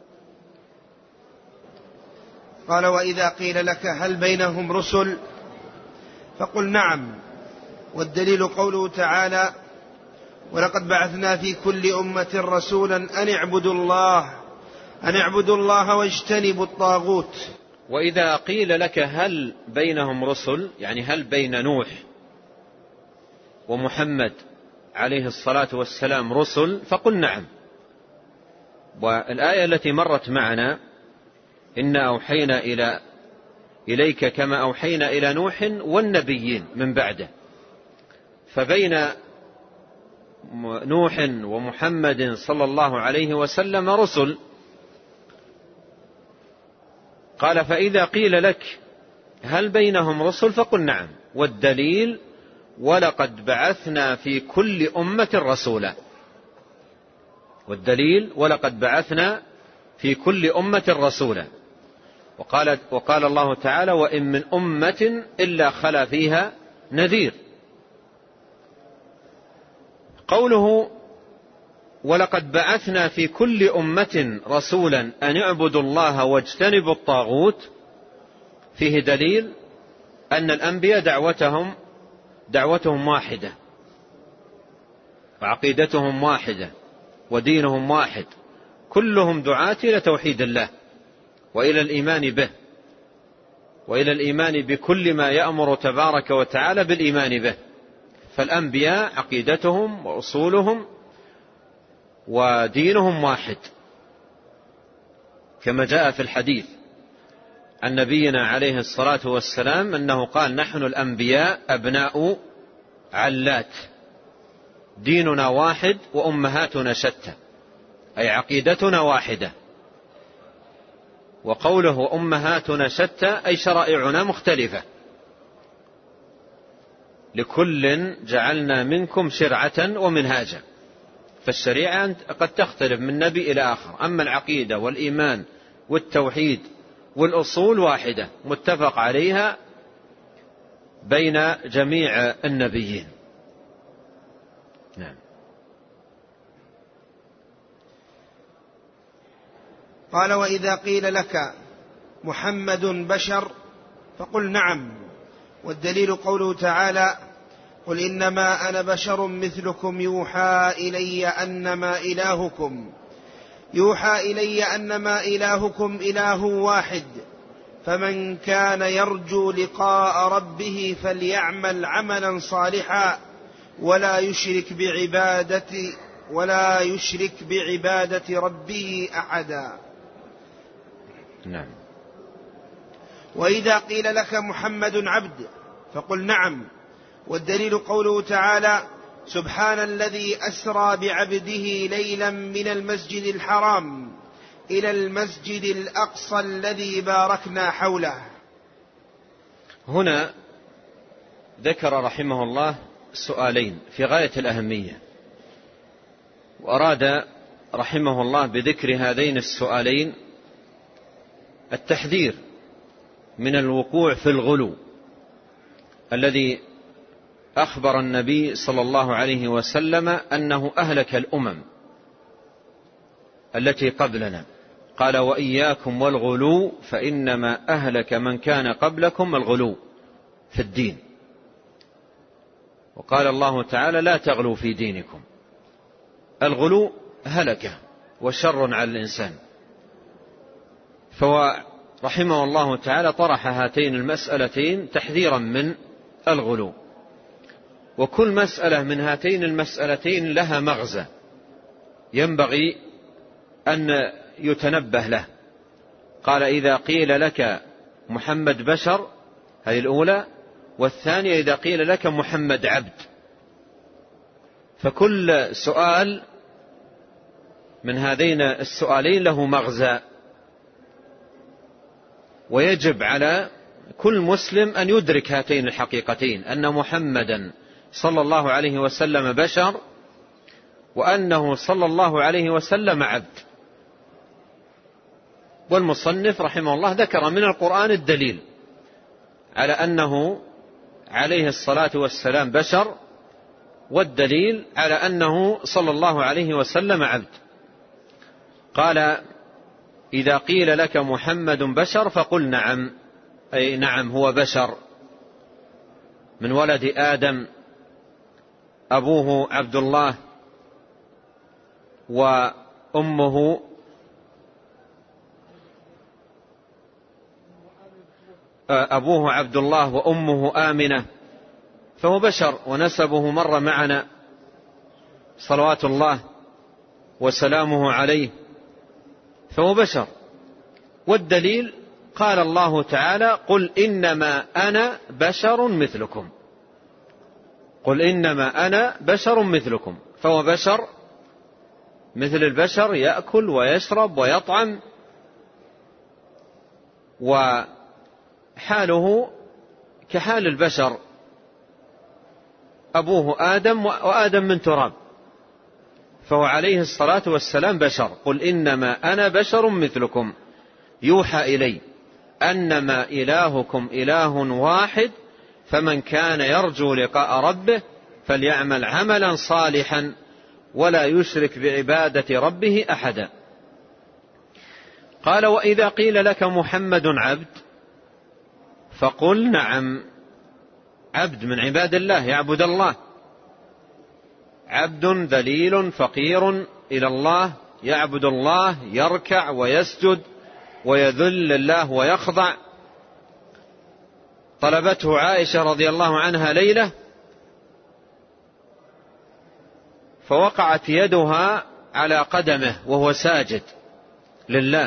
قال وإذا قيل لك هل بينهم رسل فقل نعم، والدليل قوله تعالى ولقد بعثنا في كل أمة رسولا أن اعبدوا الله أن اعبدوا الله واجتنبوا الطاغوت. وإذا قيل لك هل بينهم رسل، يعني هل بين نوح ومحمد عليه الصلاة والسلام رسل، فقل نعم. والآية التي مرت معنا إنا أوحينا إلى إليك كما أوحينا إلى نوح والنبيين من بعده، فبين نوح ومحمد صلى الله عليه وسلم رسل. قال فإذا قيل لك هل بينهم رسل فقل نعم، والدليل ولقد بعثنا في كل أمة رسولا. والدليل ولقد بعثنا في كل أمة رسولا. وقال, وقال الله تعالى وإن من أمة إلا خلا فيها نذير. قوله ولقد بعثنا في كل أمة رسولا أن اعبدوا الله واجتنبوا الطاغوت فيه دليل أن الأنبياء دعوتهم دعوتهم واحدة وعقيدتهم واحدة ودينهم واحد، كلهم دعاة إلى توحيد الله وإلى الإيمان به وإلى الإيمان بكل ما يأمر تبارك وتعالى بالإيمان به. فالأنبياء عقيدتهم وأصولهم ودينهم واحد، كما جاء في الحديث عن نبينا عليه الصلاة والسلام أنه قال نحن الأنبياء أبناء علات، ديننا واحد وأمهاتنا شتى، أي عقيدتنا واحدة. وقوله أمهاتنا شتى أي شرائعنا مختلفة، لكل جعلنا منكم شرعة ومنهاجا. فالشريعة قد تختلف من نبي إلى آخر، أما العقيدة والإيمان والتوحيد والأصول واحدة متفق عليها بين جميع النبيين. نعم. قال: وإذا قيل لك محمد بشر فقل نعم، والدليل قوله تعالى: قل إنما أنا بشر مثلكم يوحى إلي أنما إلهكم يوحى إلي أنما إلهكم إله واحد، فمن كان يرجو لقاء ربه فليعمل عملا صالحا ولا يشرك بعبادة ولا يشرك بعبادة ربه أحدا. نعم. وإذا قيل لك محمد عبد فقل نعم، والدليل قوله تعالى: سبحان الذي أسرى بعبده ليلا من المسجد الحرام إلى المسجد الأقصى الذي باركنا حوله. هنا ذكر رحمه الله سؤالين في غاية الأهمية، وأراد رحمه الله بذكر هذين السؤالين التحذير من الوقوع في الغلو الذي أخبر النبي صلى الله عليه وسلم أنه أهلك الأمم التي قبلنا. قال: وإياكم والغلو فإنما أهلك من كان قبلكم الغلو في الدين. وقال الله تعالى: لا تغلوا في دينكم. الغلو هلكة وشر على الإنسان. فهو رحمه الله تعالى طرح هاتين المسألتين تحذيرا من الغلو، وكل مسألة من هاتين المسألتين لها مغزى ينبغي أن يتنبه له. قال: إذا قيل لك محمد بشر، هذه الأولى، والثانية إذا قيل لك محمد عبد. فكل سؤال من هذين السؤالين له مغزى، ويجب على كل مسلم أن يدرك هاتين الحقيقتين: أن محمدا صلى الله عليه وسلم بشر، وأنه صلى الله عليه وسلم عبد. والمصنف رحمه الله ذكر من القرآن الدليل على أنه عليه الصلاة والسلام بشر، والدليل على أنه صلى الله عليه وسلم عبد. قال: إذا قيل لك محمد بشر فقل نعم، أي نعم هو بشر من ولد آدم، أبوه عبد الله وأمه أبوه عبد الله وأمه آمنة، فهو بشر ونسبه مر معنا صلوات الله وسلامه عليه، فهو بشر. والدليل قال الله تعالى: قل إنما أنا بشر مثلكم. قل إنما أنا بشر مثلكم، فهو بشر مثل البشر، يأكل ويشرب ويطعم، وحاله كحال البشر. أبوه آدم وآدم من تراب، فهو عليه الصلاة والسلام بشر. قل إنما أنا بشر مثلكم يوحى إلي أنما إلهكم إله واحد، فمن كان يرجو لقاء ربه فليعمل عملا صالحا ولا يشرك بعبادة ربه أحدا. قال: وإذا قيل لك محمد عبد فقل نعم. عبد من عباد الله، يعبد الله، عبد ذليل فقير إلى الله، يعبد الله، يركع ويسجد ويذل الله ويخضع. طلبته عائشة رضي الله عنها ليلة فوقعت يدها على قدمه وهو ساجد لله،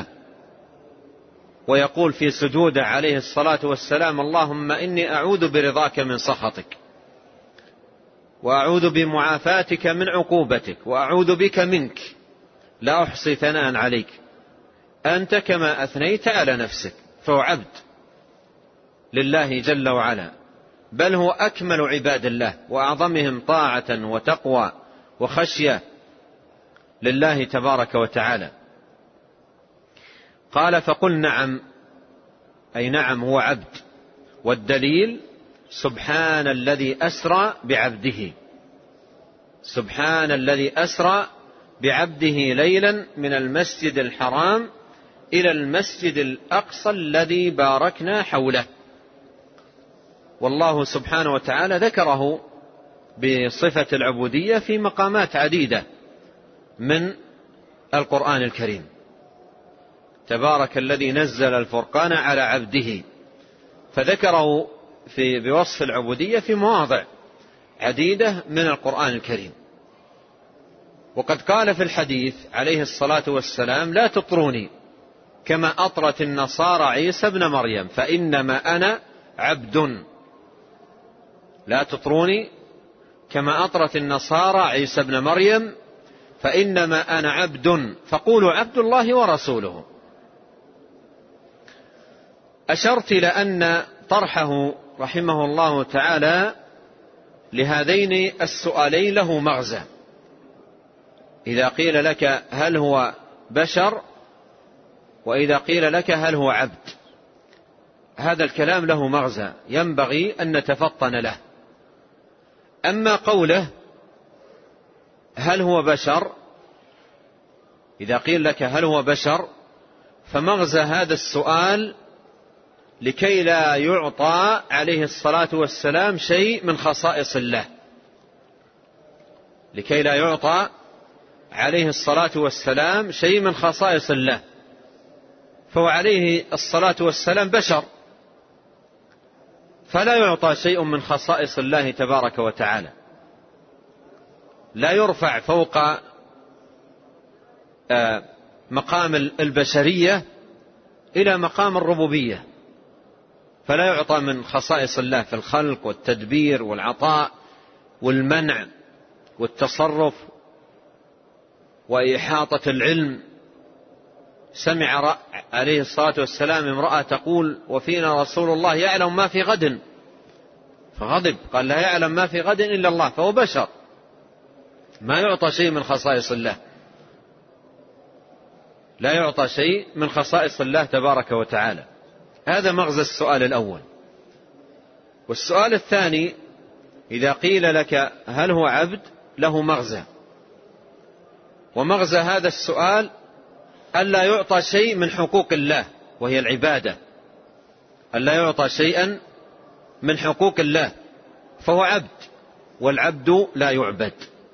ويقول في سجوده عليه الصلاة والسلام: اللهم إني أعوذ برضاك من سخطك، وأعوذ بمعافاتك من عقوبتك، وأعوذ بك منك، لا أحصي ثناء عليك، أنت كما أثنيت على نفسك. فهو عبد لله جل وعلا، بل هو أكمل عباد الله وأعظمهم طاعة وتقوى وخشية لله تبارك وتعالى. قال: فقل نعم، أي نعم هو عبد. والدليل: سبحان الذي أسرى بعبده. سبحان الذي أسرى بعبده ليلا من المسجد الحرام إلى المسجد الأقصى الذي باركنا حوله. والله سبحانه وتعالى ذكره بصفة العبودية في مقامات عديدة من القرآن الكريم. تبارك الذي نزل الفرقان على عبده، فذكره في بوصف العبودية في مواضع عديدة من القرآن الكريم. وقد قال في الحديث عليه الصلاة والسلام: لا تطروني كما أطرت النصارى عيسى ابن مريم فإنما أنا عبد. لا تطروني كما أطرت النصارى عيسى ابن مريم فإنما أنا عبد فقولوا عبد الله ورسوله. أشرت إلى أن طرحه رحمه الله تعالى لهذين السؤالين له مغزى. إذا قيل لك هل هو بشر، وإذا قيل لك هل هو عبد، هذا الكلام له مغزى ينبغي أن نتفطن له. أما قوله هل هو بشر، إذا قيل لك هل هو بشر، فمغزى هذا السؤال لكي لا يعطى عليه الصلاة والسلام شيء من خصائص الله، لكي لا يعطى عليه الصلاة والسلام شيء من خصائص الله، فهو عليه الصلاة والسلام بشر، فلا يعطى شيء من خصائص الله تبارك وتعالى، لا يرفع فوق مقام البشرية إلى مقام الربوبية، فلا يعطى من خصائص الله في الخلق والتدبير والعطاء والمنع والتصرف وإحاطة العلم. سمع عليه الصلاة والسلام امرأة تقول: وفينا رسول الله يعلم ما في غد، فغضب، قال: لا يعلم ما في غد إلا الله، فهو بشر ما يعطى شيء من خصائص الله، لا يعطى شيء من خصائص الله تبارك وتعالى. هذا مغزى السؤال الأول. والسؤال الثاني: إذا قيل لك هل هو عبد، له مغزى، ومغزى هذا السؤال ألا يعطى شيء من حقوق الله وهي العبادة، ألا يعطى شيئا من حقوق الله، فهو عبد، والعبد لا يعبد.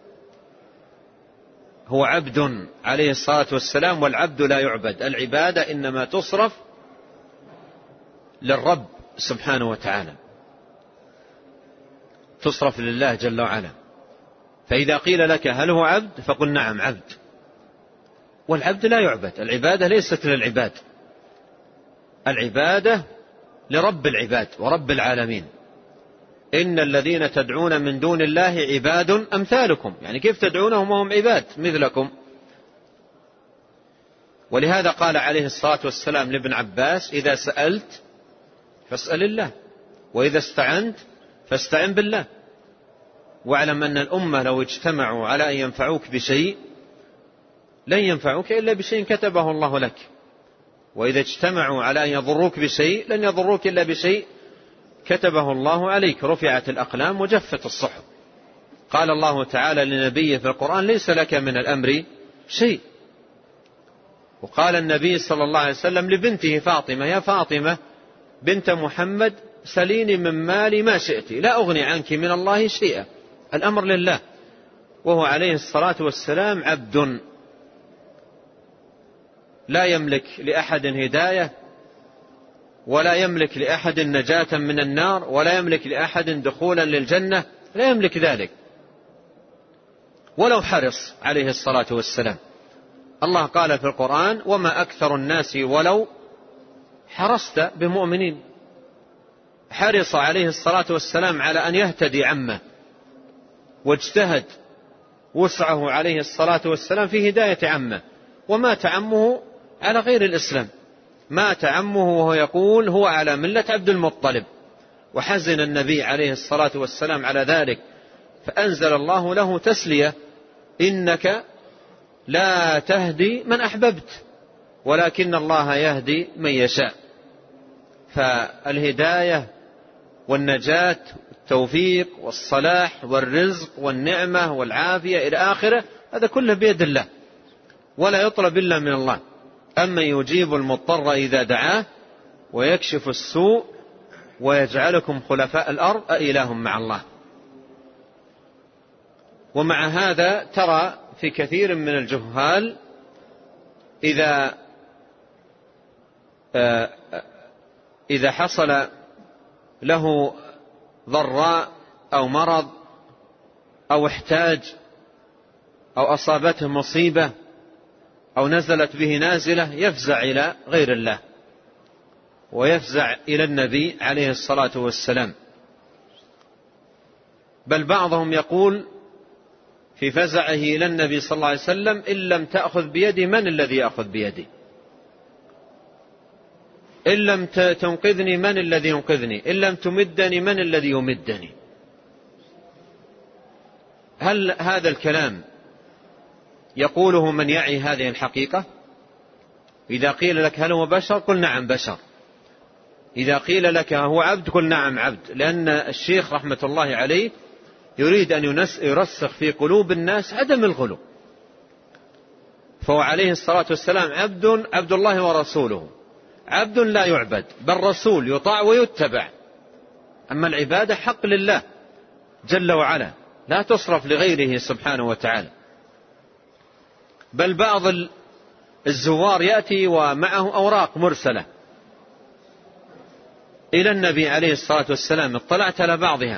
هو عبد عليه الصلاة والسلام والعبد لا يعبد. العبادة إنما تصرف للرب سبحانه وتعالى، تصرف لله جل وعلا. فإذا قيل لك هل هو عبد، فقل نعم عبد، والعبد لا يعبد. العبادة ليست للعباد، العبادة لرب العباد ورب العالمين. إن الذين تدعون من دون الله عباد أمثالكم، يعني كيف تدعونهم وهم عباد مثلكم؟ ولهذا قال عليه الصلاة والسلام لابن عباس: إذا سألت فاسأل الله، وإذا استعنت فاستعن بالله. واعلم أن الأمة لو اجتمعوا على أن ينفعوك بشيء لن ينفعوك إلا بشيء كتبه الله لك، وإذا اجتمعوا على أن يضروك بشيء لن يضروك إلا بشيء كتبه الله عليك. رفعت الأقلام وجفت الصحف. قال الله تعالى لنبيه في القرآن: ليس لك من الأمر شيء. وقال النبي صلى الله عليه وسلم لبنته فاطمة: يا فاطمة بنت محمد سليني من مالي ما شئت لا أغني عنك من الله شيئا. الأمر لله، وهو عليه الصلاة والسلام عبد لا يملك لأحد هداية، ولا يملك لأحد نجاة من النار، ولا يملك لأحد دخولا للجنة، لا يملك ذلك ولو حرص عليه الصلاة والسلام. الله قال في القرآن: وما أكثر الناس ولو حرصت بمؤمنين. حرص عليه الصلاة والسلام على أن يهتدي عمه، واجتهد وسعه عليه الصلاة والسلام في هداية عمه، ومات عمه على غير الإسلام، مات عمه وهو يقول هو على ملة عبد المطلب، وحزن النبي عليه الصلاة والسلام على ذلك، فأنزل الله له تسلية: إنك لا تهدي من أحببت ولكن الله يهدي من يشاء. فالهداية والنجاة والتوفيق والصلاح والرزق والنعمة والعافية إلى آخره، هذا كله بيد الله، ولا يطلب إلا من الله أمن يجيب المضطر إذا دعاه ويكشف السوء ويجعلكم خلفاء الأرض أإله مع الله. ومع هذا ترى في كثير من الجهال إذا إذا حصل له ضراء أو مرض أو احتاج أو أصابته مصيبة أو نزلت به نازلة يفزع إلى غير الله ويفزع إلى النبي عليه الصلاة والسلام. بل بعضهم يقول في فزعه إلى النبي صلى الله عليه وسلم: إن لم تأخذ بيدي من الذي يأخذ بيدي؟ إن لم تنقذني من الذي ينقذني؟ إن لم تمدني من الذي يمدني؟ هل هذا الكلام يقوله من يعي هذه الحقيقة؟ إذا قيل لك هل هو بشر؟ قل نعم بشر. إذا قيل لك هو عبد؟ قل نعم عبد. لأن الشيخ رحمة الله عليه يريد أن يرسخ في قلوب الناس عدم الغلو، فهو عليه الصلاة والسلام عبد عبد الله ورسوله، عبد لا يعبد، بل رسول يطاع ويتبع. أما العبادة حق لله جل وعلا لا تصرف لغيره سبحانه وتعالى. بل بعض الزوار يأتي ومعه أوراق مرسلة إلى النبي عليه الصلاة والسلام، اطلعت على بعضها،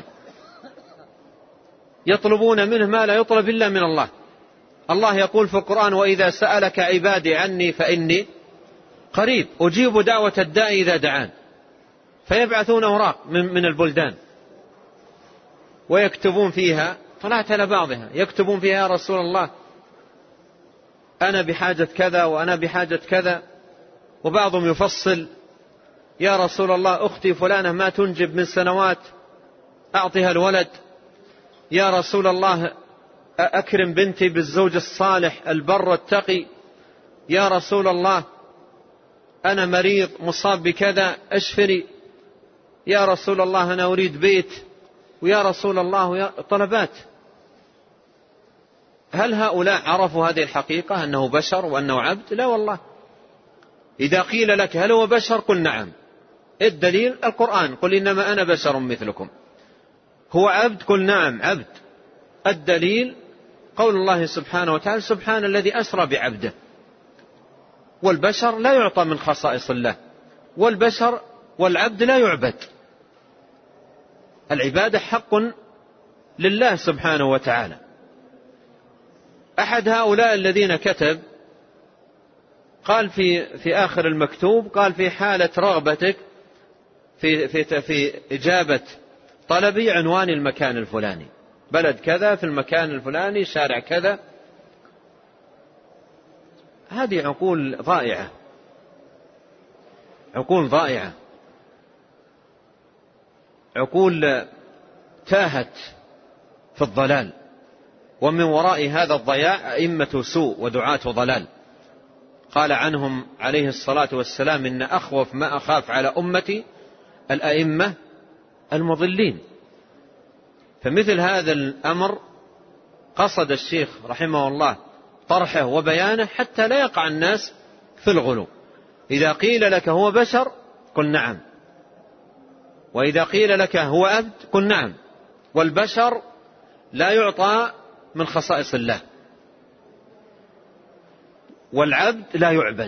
يطلبون منه ما لا يطلب إلا من الله. الله يقول في القرآن: وإذا سألك عبادي عني فإني قريب أجيب دعوة الداء إذا دعان. فيبعثون أوراق من البلدان ويكتبون فيها، طلعت على بعضها، يكتبون فيها: يا رسول الله أنا بحاجة كذا وأنا بحاجة كذا. وبعضهم يفصل: يا رسول الله أختي فلانة ما تنجب من سنوات أعطيها الولد. يا رسول الله أكرم بنتي بالزوج الصالح البر التقي. يا رسول الله أنا مريض مصاب بكذا أشفني. يا رسول الله أنا أريد بيت. ويا رسول الله طلبات. هل هؤلاء عرفوا هذه الحقيقة أنه بشر وأنه عبد؟ لا والله. إذا قيل لك هل هو بشر؟ قل نعم. الدليل القرآن: قل إنما أنا بشر مثلكم. هو عبد؟ قل نعم عبد. الدليل قول الله سبحانه وتعالى: سبحان الذي أسرى بعبده. والبشر لا يعطى من خصائص الله، والبشر والعبد لا يعبد. العبادة حق لله سبحانه وتعالى. أحد هؤلاء الذين كتب قال في في آخر المكتوب، قال: في حالة رغبتك في في في إجابة طلبي عنوان المكان الفلاني، بلد كذا في المكان الفلاني شارع كذا. هذه عقول ضائعة، عقول ضائعة، عقول تاهت في الضلال. ومن وراء هذا الضياع أئمة سوء ودعاة ضلال. قال عنهم عليه الصلاة والسلام: إن أخوف ما أخاف على أمتي الأئمة المضلين. فمثل هذا الأمر قصد الشيخ رحمه الله طرحه وبيانه حتى لا يقع الناس في الغلو. إذا قيل لك هو بشر قل نعم، وإذا قيل لك هو عبد قل نعم. والبشر لا يعطى من خصائص الله، والعبد لا يعبد.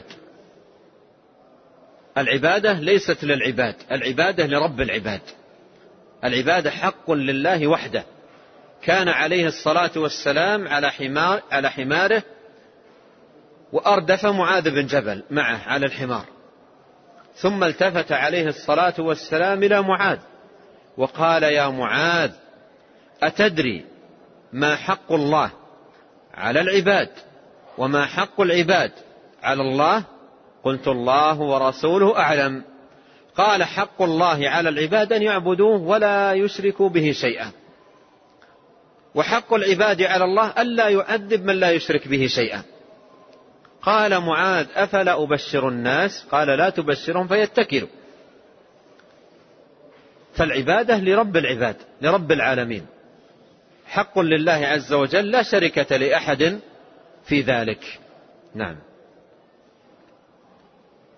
العبادة ليست للعباد، العبادة لرب العباد. العبادة حق لله وحده. كان عليه الصلاة والسلام على حمار على حماره، وأردف معاذ بن جبل معه على الحمار، ثم التفت عليه الصلاة والسلام إلى معاذ وقال: يا معاذ أتدري ما حق الله على العباد وما حق العباد على الله؟ قلت: الله ورسوله أعلم. قال: حق الله على العباد أن يعبدوه ولا يشركوا به شيئا، وحق العباد على الله ألا يؤدب من لا يشرك به شيئا. قال معاذ: أفلا أبشر الناس؟ قال: لا تبشرهم فيتكلوا. فالعبادة لرب العباد، لرب العالمين، حق لله عز وجل، لا شركة لأحد في ذلك. نعم.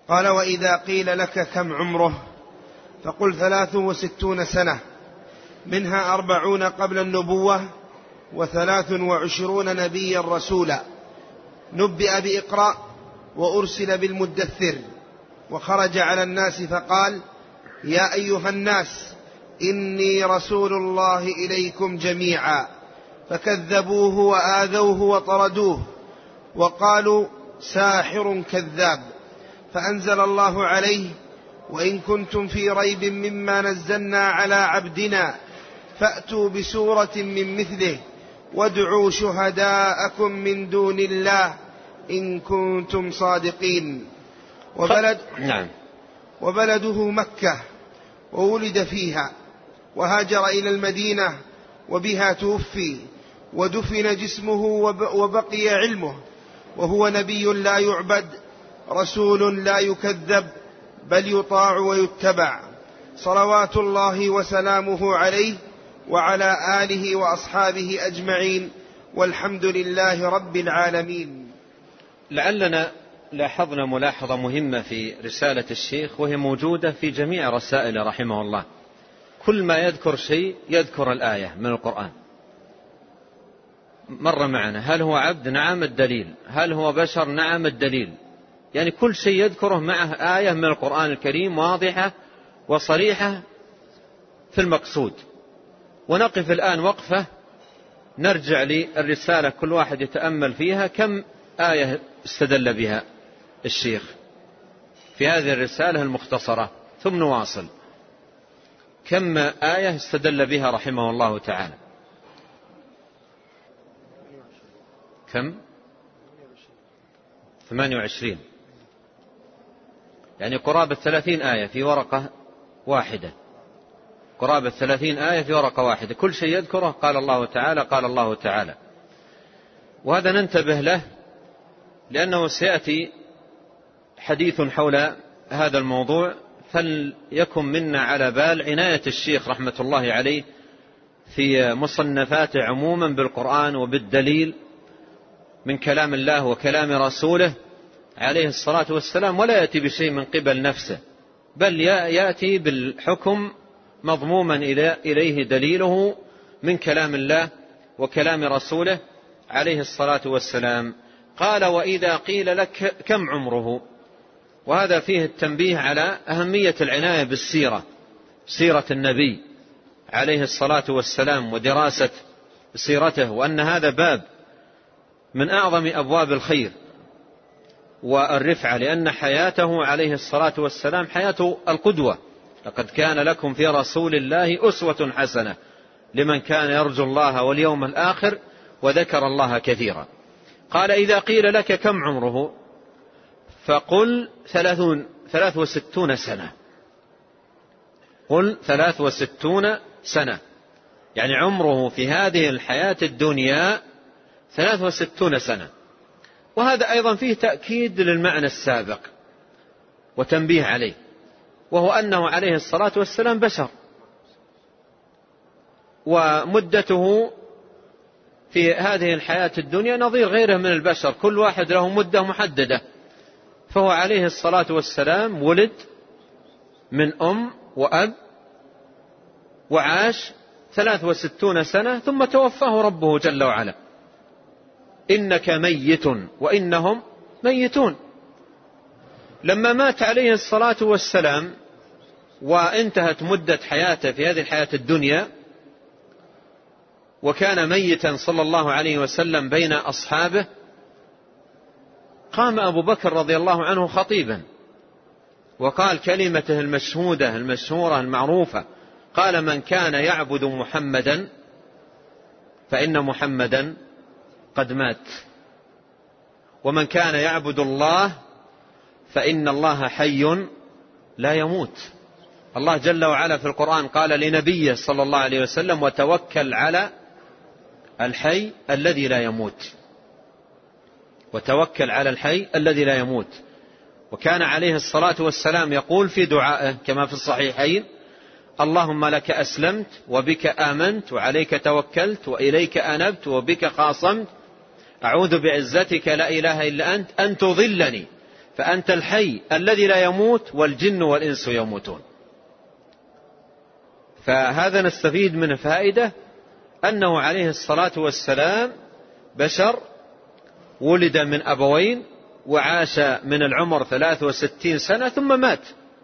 قال: وإذا قيل لك كم عمره فقل ثلاث وستون سنة، منها أربعون قبل النبوة وثلاث وعشرون نبيا رسولا، نبئ بإقرأ وأرسل بالمدثر، وخرج على الناس فقال: يا أيها الناس إني رسول الله إليكم جميعا، فكذبوه وآذوه وطردوه وقالوا: ساحر كذاب، فأنزل الله عليه: وإن كنتم في ريب مما نزلنا على عبدنا فأتوا بسورة من مثله وادعوا شهداءكم من دون الله إن كنتم صادقين. وبلد نعم. وبلده مكة، وولد فيها، وهاجر إلى المدينة وبها توفي، ودفن جسمه وبقي علمه، وهو نبي لا يعبد، رسول لا يكذب، بل يطاع ويتبع، صلوات الله وسلامه عليه وعلى آله وأصحابه أجمعين، والحمد لله رب العالمين. لعلنا لاحظنا ملاحظة مهمة في رسالة الشيخ، وهي موجودة في جميع رسائل رحمه الله. كل ما يذكر شيء يذكر الآية من القرآن. مر معنا: هل هو عبد؟ نعم الدليل. هل هو بشر؟ نعم الدليل. يعني كل شيء يذكره معه آية من القرآن الكريم واضحة وصريحة في المقصود. ونقف الآن وقفة نرجع للرسالة، كل واحد يتأمل فيها كم آية استدل بها الشيخ في هذه الرسالة المختصرة، ثم نواصل. كم آية استدل بها رحمه الله تعالى؟ كم؟ ثمانية وعشرين، يعني قرابة ثلاثين آية في ورقة واحدة. قرابة ثلاثين آية في ورقة واحدة، كل شيء يذكره قال الله تعالى قال الله تعالى. وهذا ننتبه له، لأنه سيأتي حديث حول هذا الموضوع، فليكن منا على بال عناية الشيخ رحمة الله عليه في مصنفاته عموما بالقرآن وبالدليل من كلام الله وكلام رسوله عليه الصلاة والسلام، ولا يأتي بشيء من قبل نفسه، بل يأتي بالحكم مضموما إليه دليله من كلام الله وكلام رسوله عليه الصلاة والسلام. قال: وإذا قيل لك كم عمره، وهذا فيه التنبيه على أهمية العناية بالسيرة، سيرة النبي عليه الصلاة والسلام ودراسة سيرته، وأن هذا باب من أعظم أبواب الخير والرفعة، لأن حياته عليه الصلاة والسلام حياة القدوة. لقد كان لكم في رسول الله أسوة حسنة لمن كان يرجو الله واليوم الآخر وذكر الله كثيرا. قال: إذا قيل لك كم عمره فقل ثلاثون ثلاث وستون سنة. قل ثلاث وستون سنة، يعني عمره في هذه الحياة الدنيا ثلاث وستون سنة. وهذا أيضا فيه تأكيد للمعنى السابق وتنبيه عليه، وهو أنه عليه الصلاة والسلام بشر، ومدته في هذه الحياة الدنيا نظير غيره من البشر، كل واحد له مدة محددة. فهو عليه الصلاة والسلام ولد من أم وأب وعاش ثلاث وستون سنة ثم توفاه ربه جل وعلا. إنك ميت وإنهم ميتون. لما مات عليه الصلاة والسلام وانتهت مدة حياته في هذه الحياة الدنيا، وكان ميتا صلى الله عليه وسلم بين أصحابه، قام أبو بكر رضي الله عنه خطيبا وقال كلمته المشهودة المشهورة المعروفة، قال: من كان يعبد محمدا فإن محمدا قد مات، ومن كان يعبد الله فإن الله حي لا يموت. الله جل وعلا في القرآن قال لنبيه صلى الله عليه وسلم: وتوكل على الحي الذي لا يموت، وتوكل على الحي الذي لا يموت. وكان عليه الصلاة والسلام يقول في دعائه كما في الصحيحين: اللهم لك أسلمت وبك آمنت وعليك توكلت وإليك أنبت وبك خاصمت، أعوذ بعزتك لا إله إلا أنت أن تضلني فأنت الحي الذي لا يموت، والجن والإنس يموتون. فهذا نستفيد من فائدة أنه عليه الصلاة والسلام بشر ولد من أبوين وعاش من العمر ثلاث وستين سنة ثم مات.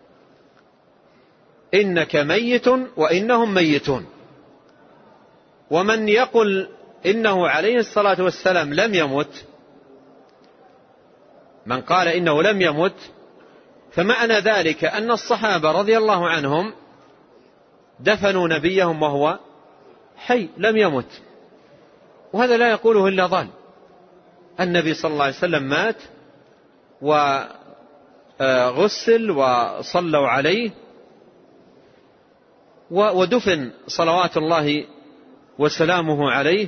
إنك ميت وإنهم ميتون. ومن يقل إنه عليه الصلاة والسلام لم يمت، من قال إنه لم يمت، فمعنى ذلك أن الصحابة رضي الله عنهم دفنوا نبيهم وهو حي لم يمت، وهذا لا يقوله إلا ضال. النبي صلى الله عليه وسلم مات وغسل وصلوا عليه ودفن صلوات الله وسلامه عليه،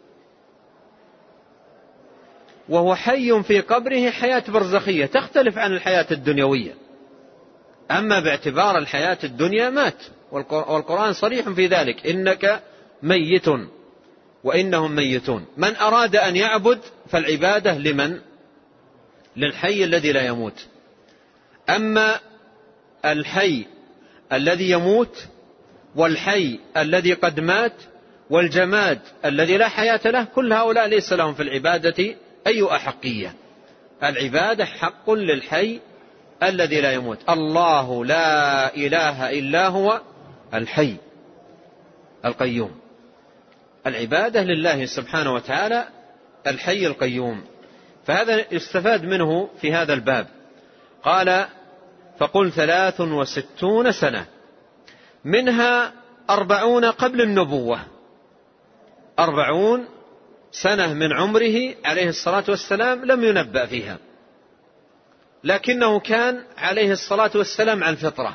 وهو حي في قبره حياة برزخية تختلف عن الحياة الدنيوية. أما باعتبار الحياة الدنيا مات، والقرآن صريح في ذلك: إنك ميت وإنهم ميتون. من أراد أن يعبد فالعبادة لمن؟ للحي الذي لا يموت. أما الحي الذي يموت والحي الذي قد مات والجماد الذي لا حياة له، كل هؤلاء ليس لهم في العبادة أي أحقية. العبادة حق للحي الذي لا يموت. الله لا إله إلا هو الحي القيوم. العبادة لله سبحانه وتعالى الحي القيوم. فهذا يستفاد منه في هذا الباب. قال: فقل ثلاث وستون سنة، منها أربعون قبل النبوة. أربعون سنة من عمره عليه الصلاة والسلام لم ينبأ فيها، لكنه كان عليه الصلاة والسلام على الفطرة.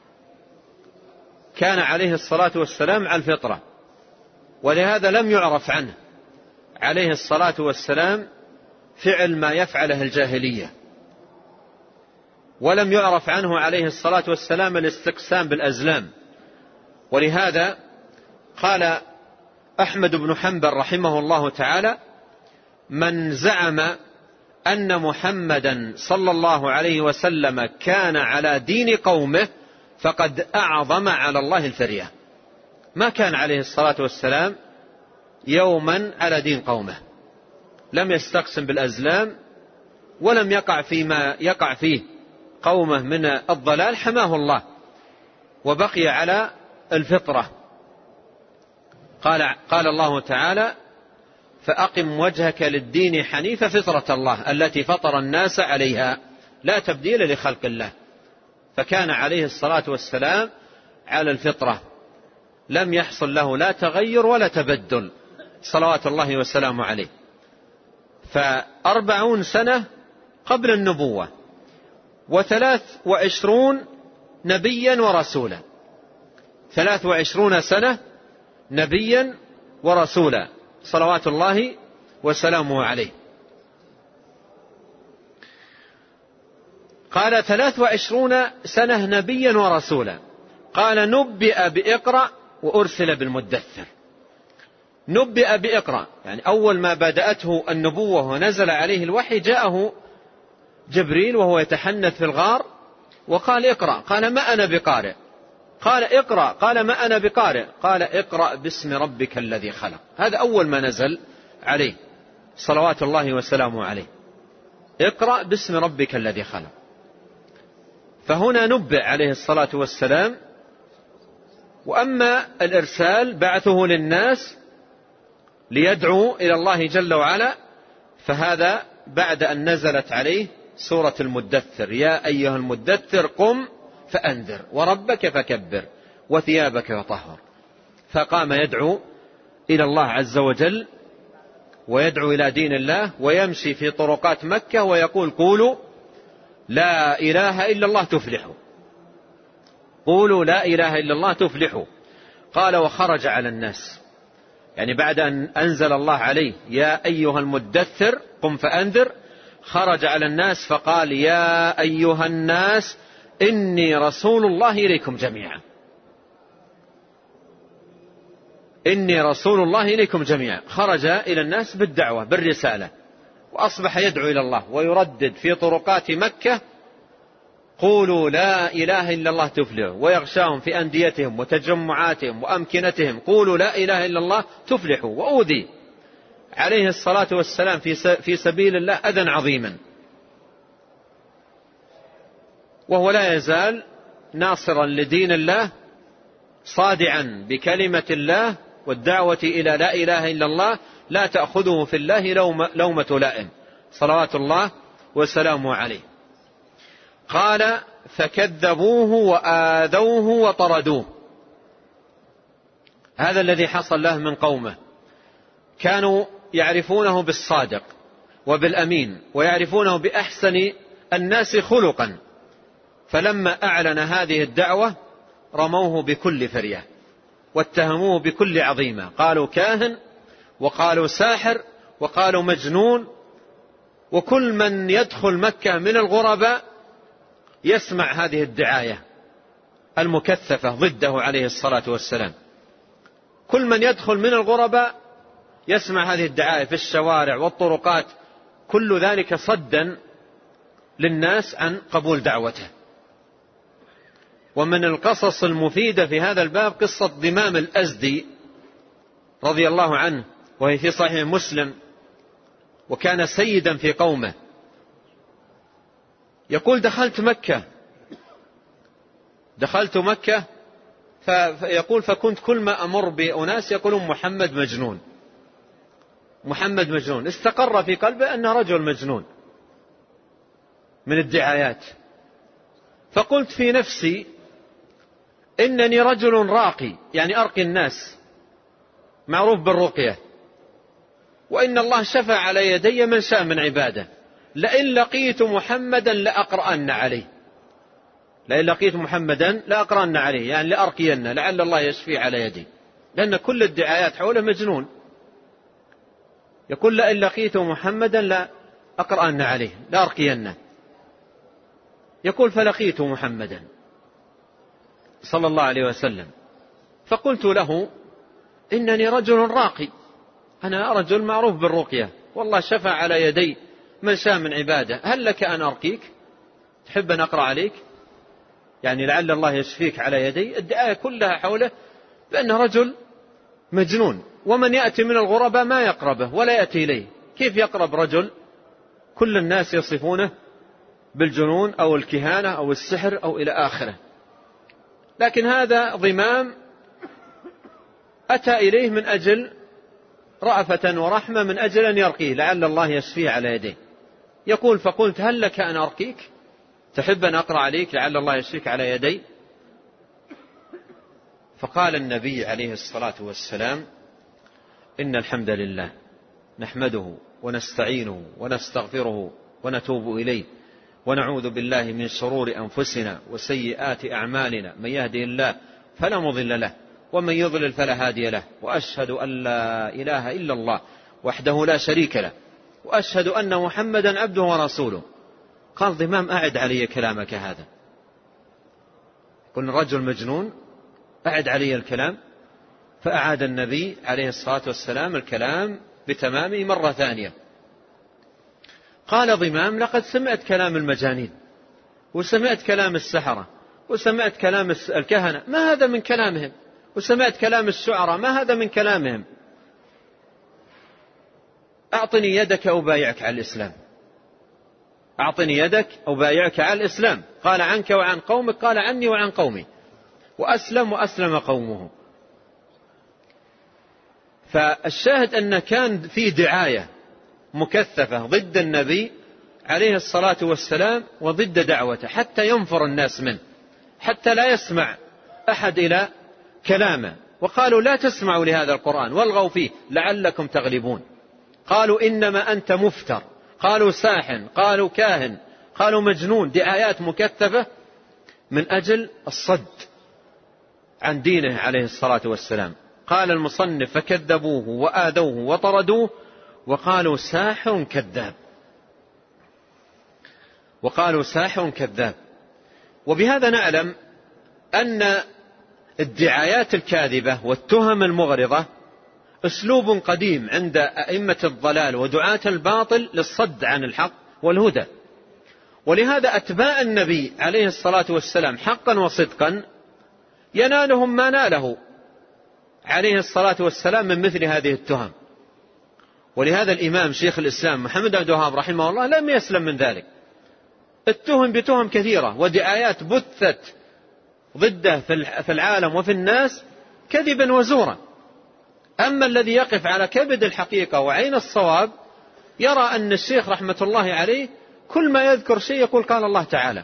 كان عليه الصلاة والسلام على الفطرة، ولهذا لم يعرف عنه عليه الصلاة والسلام فعل ما يفعله الجاهلية، ولم يعرف عنه عليه الصلاة والسلام الاستقسام بالأزلام. ولهذا قال أحمد بن حنبل رحمه الله تعالى: من زعم أن محمدا صلى الله عليه وسلم كان على دين قومه فقد أعظم على الله الفرية. ما كان عليه الصلاة والسلام يوما على دين قومه، لم يستقسم بالأزلام، ولم يقع فيما يقع فيه قومه من الضلال، حماه الله وبقي على الفطرة. قال, قال الله تعالى: فأقم وجهك للدين حنيفة فطرة الله التي فطر الناس عليها لا تبديل لخلق الله. فكان عليه الصلاة والسلام على الفطرة، لم يحصل له لا تغير ولا تبدل صلوات الله وسلامه عليه. فأربعون سنة قبل النبوة، وثلاث وعشرون نبيا ورسولا. ثلاث وعشرون سنة نبيا ورسولا صلوات الله وسلامه عليه. قال: ثلاث وعشرون سنة نبيا ورسولا. قال: نبئ بإقرأ وأرسل بالمدثر. نبئ بإقرأ يعني أول ما بدأته النبوة ونزل عليه الوحي جاءه جبريل وهو يتحنث في الغار وقال: اقرأ. قال: ما أنا بقارئ. قال: اقرأ. قال: ما أنا بقارئ. قال: اقرأ باسم ربك الذي خلق. هذا أول ما نزل عليه صلوات الله وسلامه عليه: اقرأ باسم ربك الذي خلق. فهنا نبئ عليه الصلاة والسلام. وأما الإرسال بعثه للناس ليدعو إلى الله جل وعلا، فهذا بعد أن نزلت عليه سورة المدثر: يا أيها المدثر قم فأنذر وربك فكبر وثيابك فطهر. فقام يدعو إلى الله عز وجل ويدعو إلى دين الله، ويمشي في طرقات مكة ويقول: قولوا لا إله إلا الله تفلحوا، قولوا لا إله إلا الله تفلحوا. قال: وخرج على الناس، يعني بعد أن أنزل الله عليه يا أيها المدثر قم فأنذر، خرج على الناس فقال: يا أيها الناس إني رسول الله إليكم جميعا، إني رسول الله إليكم جميعا. خرج إلى الناس بالدعوة بالرسالة، وأصبح يدعو إلى الله ويردد في طرقات مكة: قولوا لا إله إلا الله تفلحوا، ويغشاهم في أنديتهم وتجمعاتهم وأمكنتهم: قولوا لا إله إلا الله تفلحوا. وأوذي عليه الصلاة والسلام في سبيل الله أذى عظيما، وهو لا يزال ناصرا لدين الله، صادعا بكلمة الله والدعوة إلى لا إله إلا الله، لا تأخذه في الله لومة لائم صلوات الله وسلامه عليه. قال: فكذبوه وآذوه وطردوه. هذا الذي حصل له من قومه، كانوا يعرفونه بالصادق وبالأمين، ويعرفونه بأحسن الناس خلقا، فلما أعلن هذه الدعوة رموه بكل فرية واتهموه بكل عظيمة، قالوا كاهن، وقالوا ساحر، وقالوا مجنون. وكل من يدخل مكة من الغرباء يسمع هذه الدعاية المكثفة ضده عليه الصلاة والسلام. كل من يدخل من الغرباء يسمع هذه الدعاية في الشوارع والطرقات، كل ذلك صدا للناس عن قبول دعوته. ومن القصص المفيدة في هذا الباب قصة ضمام الأزدي رضي الله عنه، وهي في صحيح مسلم، وكان سيدا في قومه. يقول: دخلت مكة دخلت مكة فيقول فكنت كل ما أمر بأناس يقولون محمد مجنون محمد مجنون. استقر في قلبه أنه رجل مجنون من الدعايات. فقلت في نفسي إنني رجل راقي، يعني أرقي الناس، معروف بالرقية، وإن الله شفع على يدي من شاء من عباده، لئن لقيت محمدا لأقرأن عليه لئن لقيت محمدا لأقرأن عليه يعني لأرقين، لعل الله يشفي على يدي، لأن كل الدعايات حوله مجنون. يقول: لئن لقيت محمدا لأقرأن عليه لأرقين. يقول: فلقيت محمدا صلى الله عليه وسلم، فقلت له: إنني رجل راقي، أنا رجل معروف بالرقية، والله شفع على يدي من شاء من عباده، هل لك أن أرقيك؟ تحب أن أقرأ عليك؟ يعني لعل الله يشفيك على يدي. الدعاية كلها حوله بأنه رجل مجنون، ومن يأتي من الغرباء ما يقربه ولا يأتي إليه. كيف يقرب رجل كل الناس يصفونه بالجنون أو الكهانة أو السحر أو إلى آخره؟ لكن هذا ضمام أتى إليه من أجل رأفة ورحمة، من أجل أن يرقيه، لعل الله يشفيه على يديه. يقول: فقلت: هل لك أن أرقيك؟ تحب أن أقرأ عليك لعل الله يشفيك على يدي؟ فقال النبي عليه الصلاة والسلام: إن الحمد لله نحمده ونستعينه ونستغفره ونتوب إليه، ونعوذ بالله من شرور أنفسنا وسيئات أعمالنا، من يهده الله فلا مضل له ومن يضلل فلا هادي له، وأشهد أن لا إله إلا الله وحده لا شريك له، وأشهد أن محمدا عبده ورسوله. قال ضمام: أعد علي كلامك هذا. قلنا رجل مجنون، أعد علي الكلام. فأعاد النبي عليه الصلاة والسلام الكلام بتمامه مرة ثانية. قال ضمام: لقد سمعت كلام المجانين، وسمعت كلام السحرة، وسمعت كلام الكهنة، ما هذا من كلامهم، وسمعت كلام الشعراء، ما هذا من كلامهم. أعطني يدك أبايعك على الإسلام أعطني يدك أبايعك على الإسلام. قال: عنك وعن قومك؟ قال: عني وعن قومي. وأسلم وأسلم قومه. فالشاهد أن كان في دعاية مكثفة ضد النبي عليه الصلاة والسلام وضد دعوته، حتى ينفر الناس منه، حتى لا يسمع أحد إلى كلامه. وقالوا: لا تسمعوا لهذا القرآن والغوا فيه لعلكم تغلبون. قالوا: إنما أنت مفتر، قالوا ساحر، قالوا كاهن، قالوا مجنون. دعايات مكثفة من أجل الصد عن دينه عليه الصلاة والسلام. قال المصنف: فكذبوه وآذوه وطردوه وقالوا ساحر كذاب وقالوا ساحر كذاب. وبهذا نعلم أن الدعايات الكاذبة والتهم المغرضة أسلوب قديم عند أئمة الضلال ودعاة الباطل للصد عن الحق والهدى. ولهذا أتباع النبي عليه الصلاة والسلام حقا وصدقا ينالهم ما ناله عليه الصلاة والسلام من مثل هذه التهم. ولهذا الإمام شيخ الإسلام محمد بن عبد الوهاب رحمه الله لم يسلم من ذلك، اتهم بتهم كثيرة ودعايات بثت ضده في العالم وفي الناس كذبا وزورا. أما الذي يقف على كبد الحقيقة وعين الصواب يرى أن الشيخ رحمة الله عليه كل ما يذكر شيء يقول قال الله تعالى،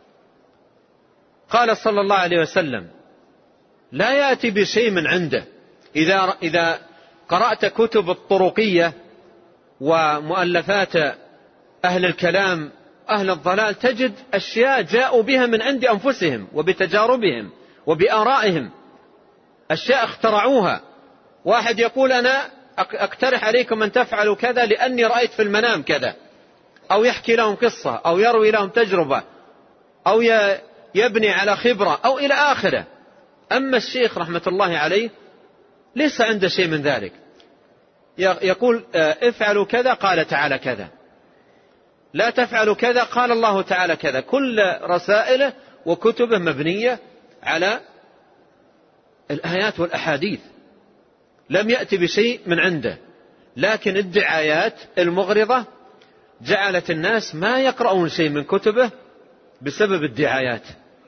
قال صلى الله عليه وسلم، لا يأتي بشيء من عنده. إذا, إذا قرأت كتب الطرقية ومؤلفات أهل الكلام أهل الضلال تجد أشياء جاءوا بها من عند أنفسهم وبتجاربهم وبآرائهم، أشياء اخترعوها. واحد يقول أنا أقترح عليكم أن تفعلوا كذا لأني رأيت في المنام كذا، أو يحكي لهم قصة أو يروي لهم تجربة أو يبني على خبرة أو إلى آخره. أما الشيخ رحمة الله عليه ليس عنده شيء من ذلك، يقول افعلوا كذا قال تعالى كذا، لا تفعلوا كذا قال الله تعالى كذا. كل رسائله وكتبه مبنية على الآيات والأحاديث، لم يأتي بشيء من عنده. لكن الدعايات المغرضة جعلت الناس ما يقرؤون شيء من كتبه بسبب الدعايات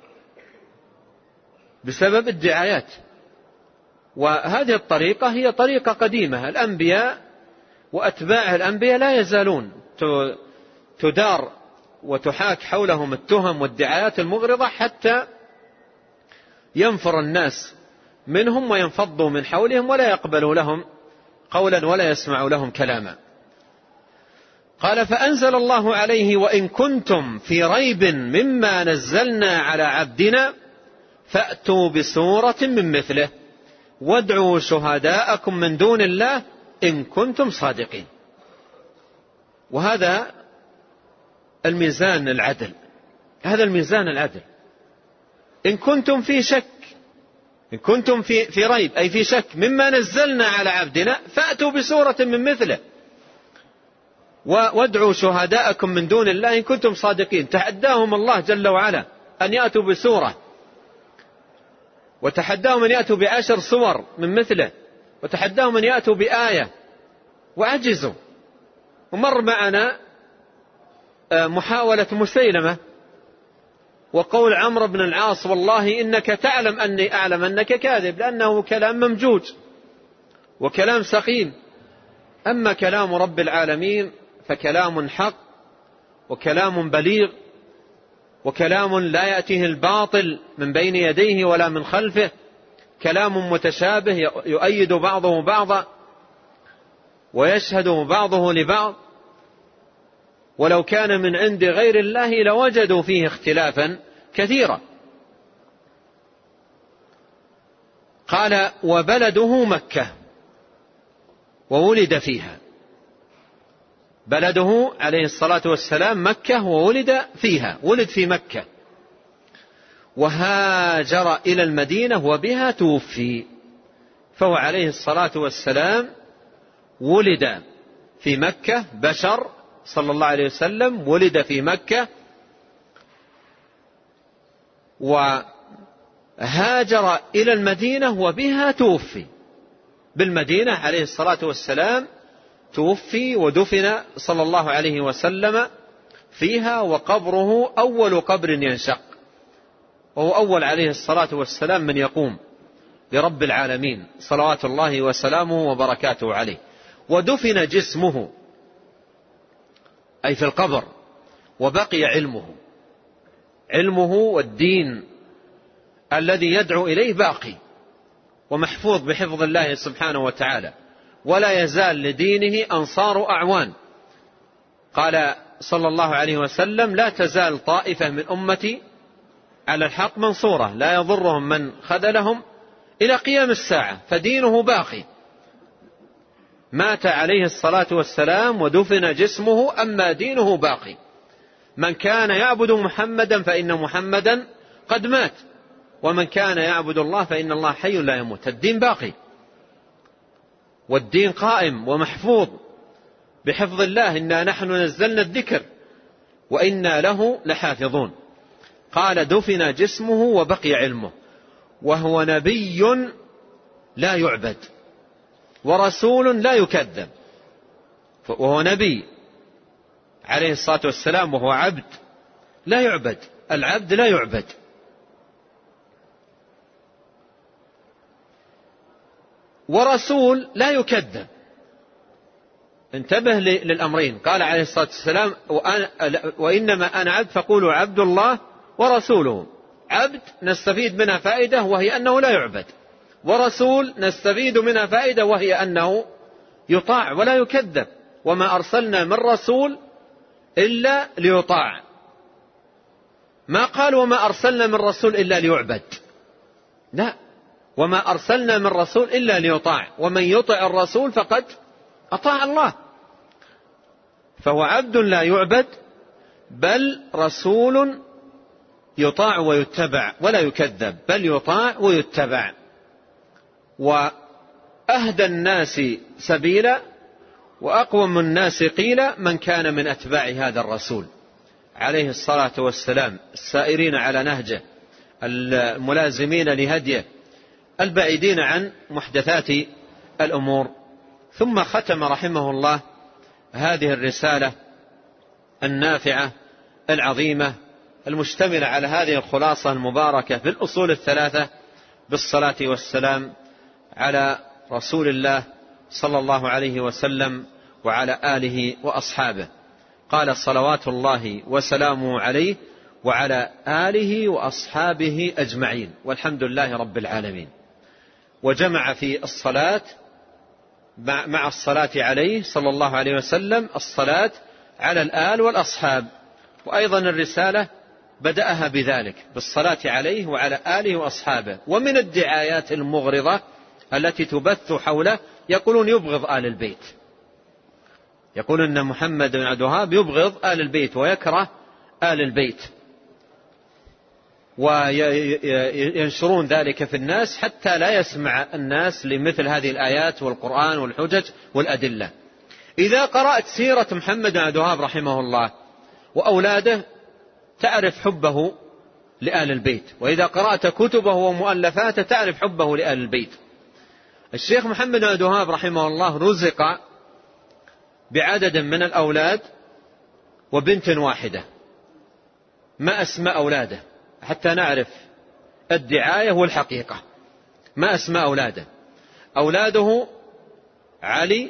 بسبب الدعايات وهذه الطريقة هي طريقة قديمة. الأنبياء وأتباع الأنبياء لا يزالون تدار وتحاك حولهم التهم والدعايات المغرضة حتى ينفر الناس منهم وينفضوا من حولهم ولا يقبلوا لهم قولا ولا يسمعوا لهم كلاما. قال فأنزل الله عليه وإن كنتم في ريب مما نزلنا على عبدنا فأتوا بسورة من مثله وادعوا شهداءكم من دون الله إن كنتم صادقين. وهذا الميزان العدل، هذا الميزان العدل. إن كنتم في شك، إن كنتم في, في ريب أي في شك مما نزلنا على عبدنا فأتوا بسورة من مثله وادعوا شهداءكم من دون الله إن كنتم صادقين. تحداهم الله جل وعلا أن يأتوا بسورة، وتحداهم أن يأتوا بعشر سور من مثله، وتحداهم أن يأتوا بآية وعجزوا. ومر معنا محاولة مسيلمة وقول عمرو بن العاص والله إنك تعلم أني أعلم أنك كاذب، لأنه كلام ممجوج وكلام سقيم. أما كلام رب العالمين فكلام حق وكلام بليغ وكلام لا يأتيه الباطل من بين يديه ولا من خلفه، كلام متشابه يؤيد بعضه بعضا ويشهد بعضه لبعض، ولو كان من عند غير الله لوجدوا فيه اختلافا كثيرا. قال وبلده مكة وولد فيها، بلده عليه الصلاة والسلام مكة وولد فيها، ولد في مكة، وهاجر إلى المدينة وبها توفي. فهو عليه الصلاة والسلام ولد في مكة، بشر صلى الله عليه وسلم ولد في مكة وهاجر إلى المدينة وبها توفي. بالمدينة عليه الصلاة والسلام توفي ودفن صلى الله عليه وسلم فيها، وقبره أول قبر ينشق، وهو أول عليه الصلاة والسلام من يقوم لرب العالمين صلوات الله وسلامه وبركاته عليه. ودفن جسمه أي في القبر، وبقي علمه، علمه والدين الذي يدعو إليه باقي ومحفوظ بحفظ الله سبحانه وتعالى، ولا يزال لدينه أنصار أعوان. قال صلى الله عليه وسلم لا تزال طائفة من أمتي على الحق منصورة لا يضرهم من خذلهم إلى قيام الساعة، فدينه باقي. مات عليه الصلاة والسلام ودفن جسمه، أما دينه باقي. من كان يعبد محمدا فإن محمدا قد مات، ومن كان يعبد الله فإن الله حي لا يموت. الدين باقي. والدين قائم ومحفوظ بحفظ الله. إنا نحن نزلنا الذكر وإنا له لحافظون. قال دفن جسمه وبقي علمه، وهو نبي لا يعبد ورسول لا يكذب. وهو نبي عليه الصلاة والسلام، وهو عبد لا يعبد، العبد لا يعبد. ورسول لا يكذب. انتبه للأمرين. قال عليه الصلاة والسلام وإنما أنا عبد فقولوا عبد الله ورسوله. عبد نستفيد منها فائدة وهي أنه لا يعبد، ورسول نستفيد منها فائدة وهي أنه يطاع ولا يكذب. وما أرسلنا من رسول إلا ليطاع. ما قال وما أرسلنا من رسول إلا ليعبد، لا، وما أرسلنا من رسول إلا ليطاع، ومن يطع الرسول فقد أطاع الله. فهو عبد لا يعبد، بل رسول يطاع ويتبع ولا يكذب، بل يطاع ويتبع. وأهدى الناس سبيلا وأقوم الناس قيلا من كان من أتباع هذا الرسول عليه الصلاة والسلام، السائرين على نهجه، الملازمين لهديه، البعيدين عن محدثات الأمور. ثم ختم رحمه الله هذه الرسالة النافعة العظيمة المشتملة على هذه الخلاصة المباركة في الأصول الثلاثة بالصلاة والسلام على رسول الله صلى الله عليه وسلم وعلى آله وأصحابه. قال صلوات الله وسلامه عليه وعلى آله وأصحابه أجمعين، والحمد لله رب العالمين. وجمع في الصلاة مع الصلاة عليه صلى الله عليه وسلم الصلاة على الآل والأصحاب. وأيضا الرسالة بدأها بذلك، بالصلاة عليه وعلى آله وأصحابه. ومن الدعايات المغرضة التي تبث حوله يقولون يبغض آل البيت، يقول أن محمد بن عبد الوهاب يبغض آل البيت ويكره آل البيت، وينشرون ذلك في الناس حتى لا يسمع الناس لمثل هذه الآيات والقرآن والحجج والأدلة. إذا قرأت سيرة محمد بن عبد الوهاب رحمه الله وأولاده تعرف حبه لآل البيت، وإذا قرأت كتبه ومؤلفاته تعرف حبه لآل البيت. الشيخ محمد بن عبد الوهاب رحمه الله رزق بعدد من الأولاد وبنت واحدة. ما أسماء أولاده حتى نعرف الدعاية والحقيقة؟ ما أسماء أولاده؟ أولاده علي،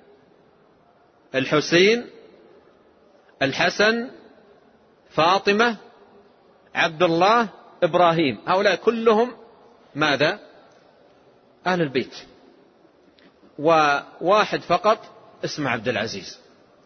الحسين، الحسن، فاطمة، عبد الله، إبراهيم. هؤلاء كلهم ماذا؟ أهل البيت. وواحد فقط اسمه عبد العزيز.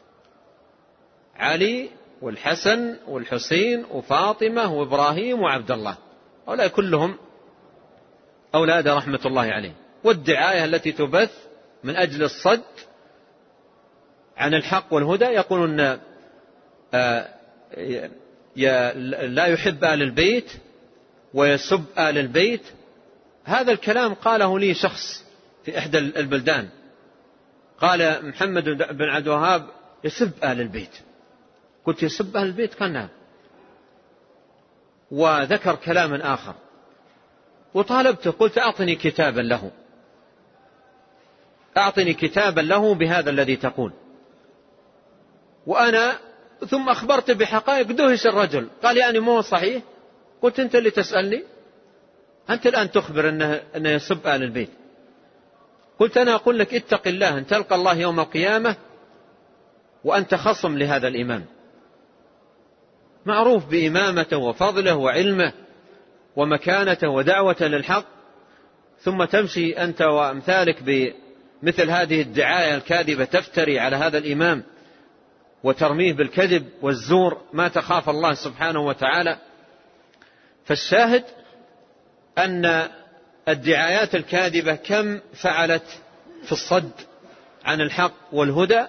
علي والحسن والحسين وفاطمة وإبراهيم وعبد الله، هؤلاء كلهم أولاد رحمة الله عليه. والدعاية التي تبث من أجل الصد عن الحق والهدى يقولون لا يحب آل البيت ويسب آل البيت. هذا الكلام قاله لي شخص في إحدى البلدان، قال محمد بن عبد الوهاب يسب آل البيت. قلت يسب أهل البيت؟ قال نعم. وذكر كلاما آخر وطالبته، قلت أعطني كتابا له، أعطني كتابا له بهذا الذي تقول. وأنا ثم أخبرت بحقائق. دهش الرجل، قال يعني مو صحيح. قلت أنت اللي تسألني، أنت الآن تخبر أنه, أنه يسب آل البيت. قلت أنا أقول لك اتق الله أن تلقى الله يوم القيامة وأنت خصم لهذا الإمام، معروف بإمامته وفضله وعلمه ومكانته ودعوة للحق، ثم تمشي أنت وأمثالك بمثل هذه الدعاية الكاذبة تفتري على هذا الإمام وترميه بالكذب والزور، ما تخاف الله سبحانه وتعالى. فالشاهد أن الدعايات الكاذبة كم فعلت في الصد عن الحق والهدى.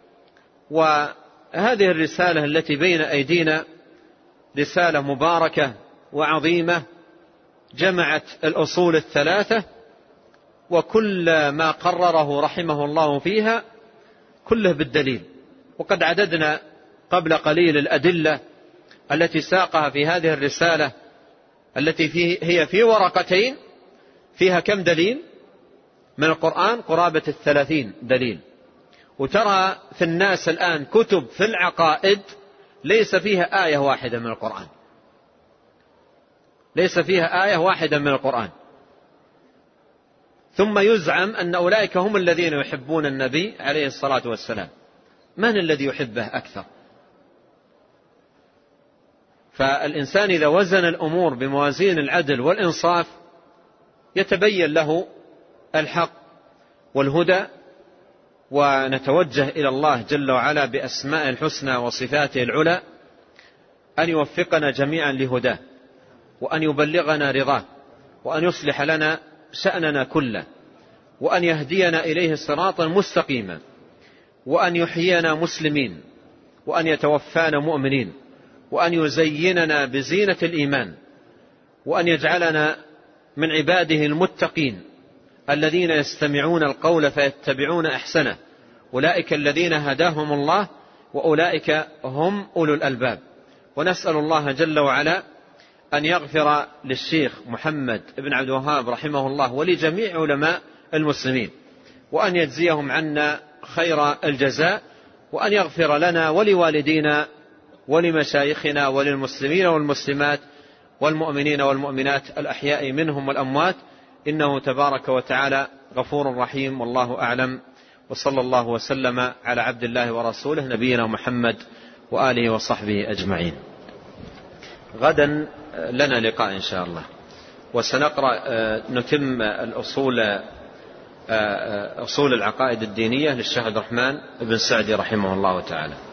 وهذه الرسالة التي بين أيدينا رسالة مباركة وعظيمة، جمعت الأصول الثلاثة وكل ما قرره رحمه الله فيها كله بالدليل. وقد عددنا قبل قليل الأدلة التي ساقها في هذه الرسالة التي فيه هي في ورقتين، فيها كم دليل من القرآن؟ قرابة الثلاثين دليل. وترى في الناس الآن كتب في العقائد ليس فيها آية واحدة من القرآن، ليس فيها آية واحدة من القرآن، ثم يزعم أن أولئك هم الذين يحبون النبي عليه الصلاة والسلام. من الذي يحبه أكثر؟ فالإنسان إذا وزن الأمور بموازين العدل والإنصاف يتبين له الحق والهدى. ونتوجه إلى الله جل وعلا بأسماء الحسنى وصفاته العلى أن يوفقنا جميعا لهداه، وأن يبلغنا رضاه، وأن يصلح لنا شأننا كله، وأن يهدينا إليه صراطا مستقيما، وأن يحيينا مسلمين، وأن يتوفانا مؤمنين، وأن يزيننا بزينة الإيمان، وأن يجعلنا من عباده المتقين الذين يستمعون القول فيتبعون أحسنه، أولئك الذين هداهم الله وأولئك هم أولو الألباب. ونسأل الله جل وعلا أن يغفر للشيخ محمد بن عبد الوهاب رحمه الله ولجميع علماء المسلمين، وأن يجزيهم عنا خير الجزاء، وأن يغفر لنا ولوالدينا ولمشايخنا وللمسلمين والمسلمات والمؤمنين والمؤمنات الأحياء منهم والأموات، إنه تبارك وتعالى غفور رحيم. والله أعلم، وصلى الله وسلم على عبد الله ورسوله نبينا محمد وآله وصحبه أجمعين. غدا لنا لقاء إن شاء الله، وسنقرأ نتم الأصول أصول العقائد الدينية للشيخ عبد الرحمن بن سعدي رحمه الله تعالى.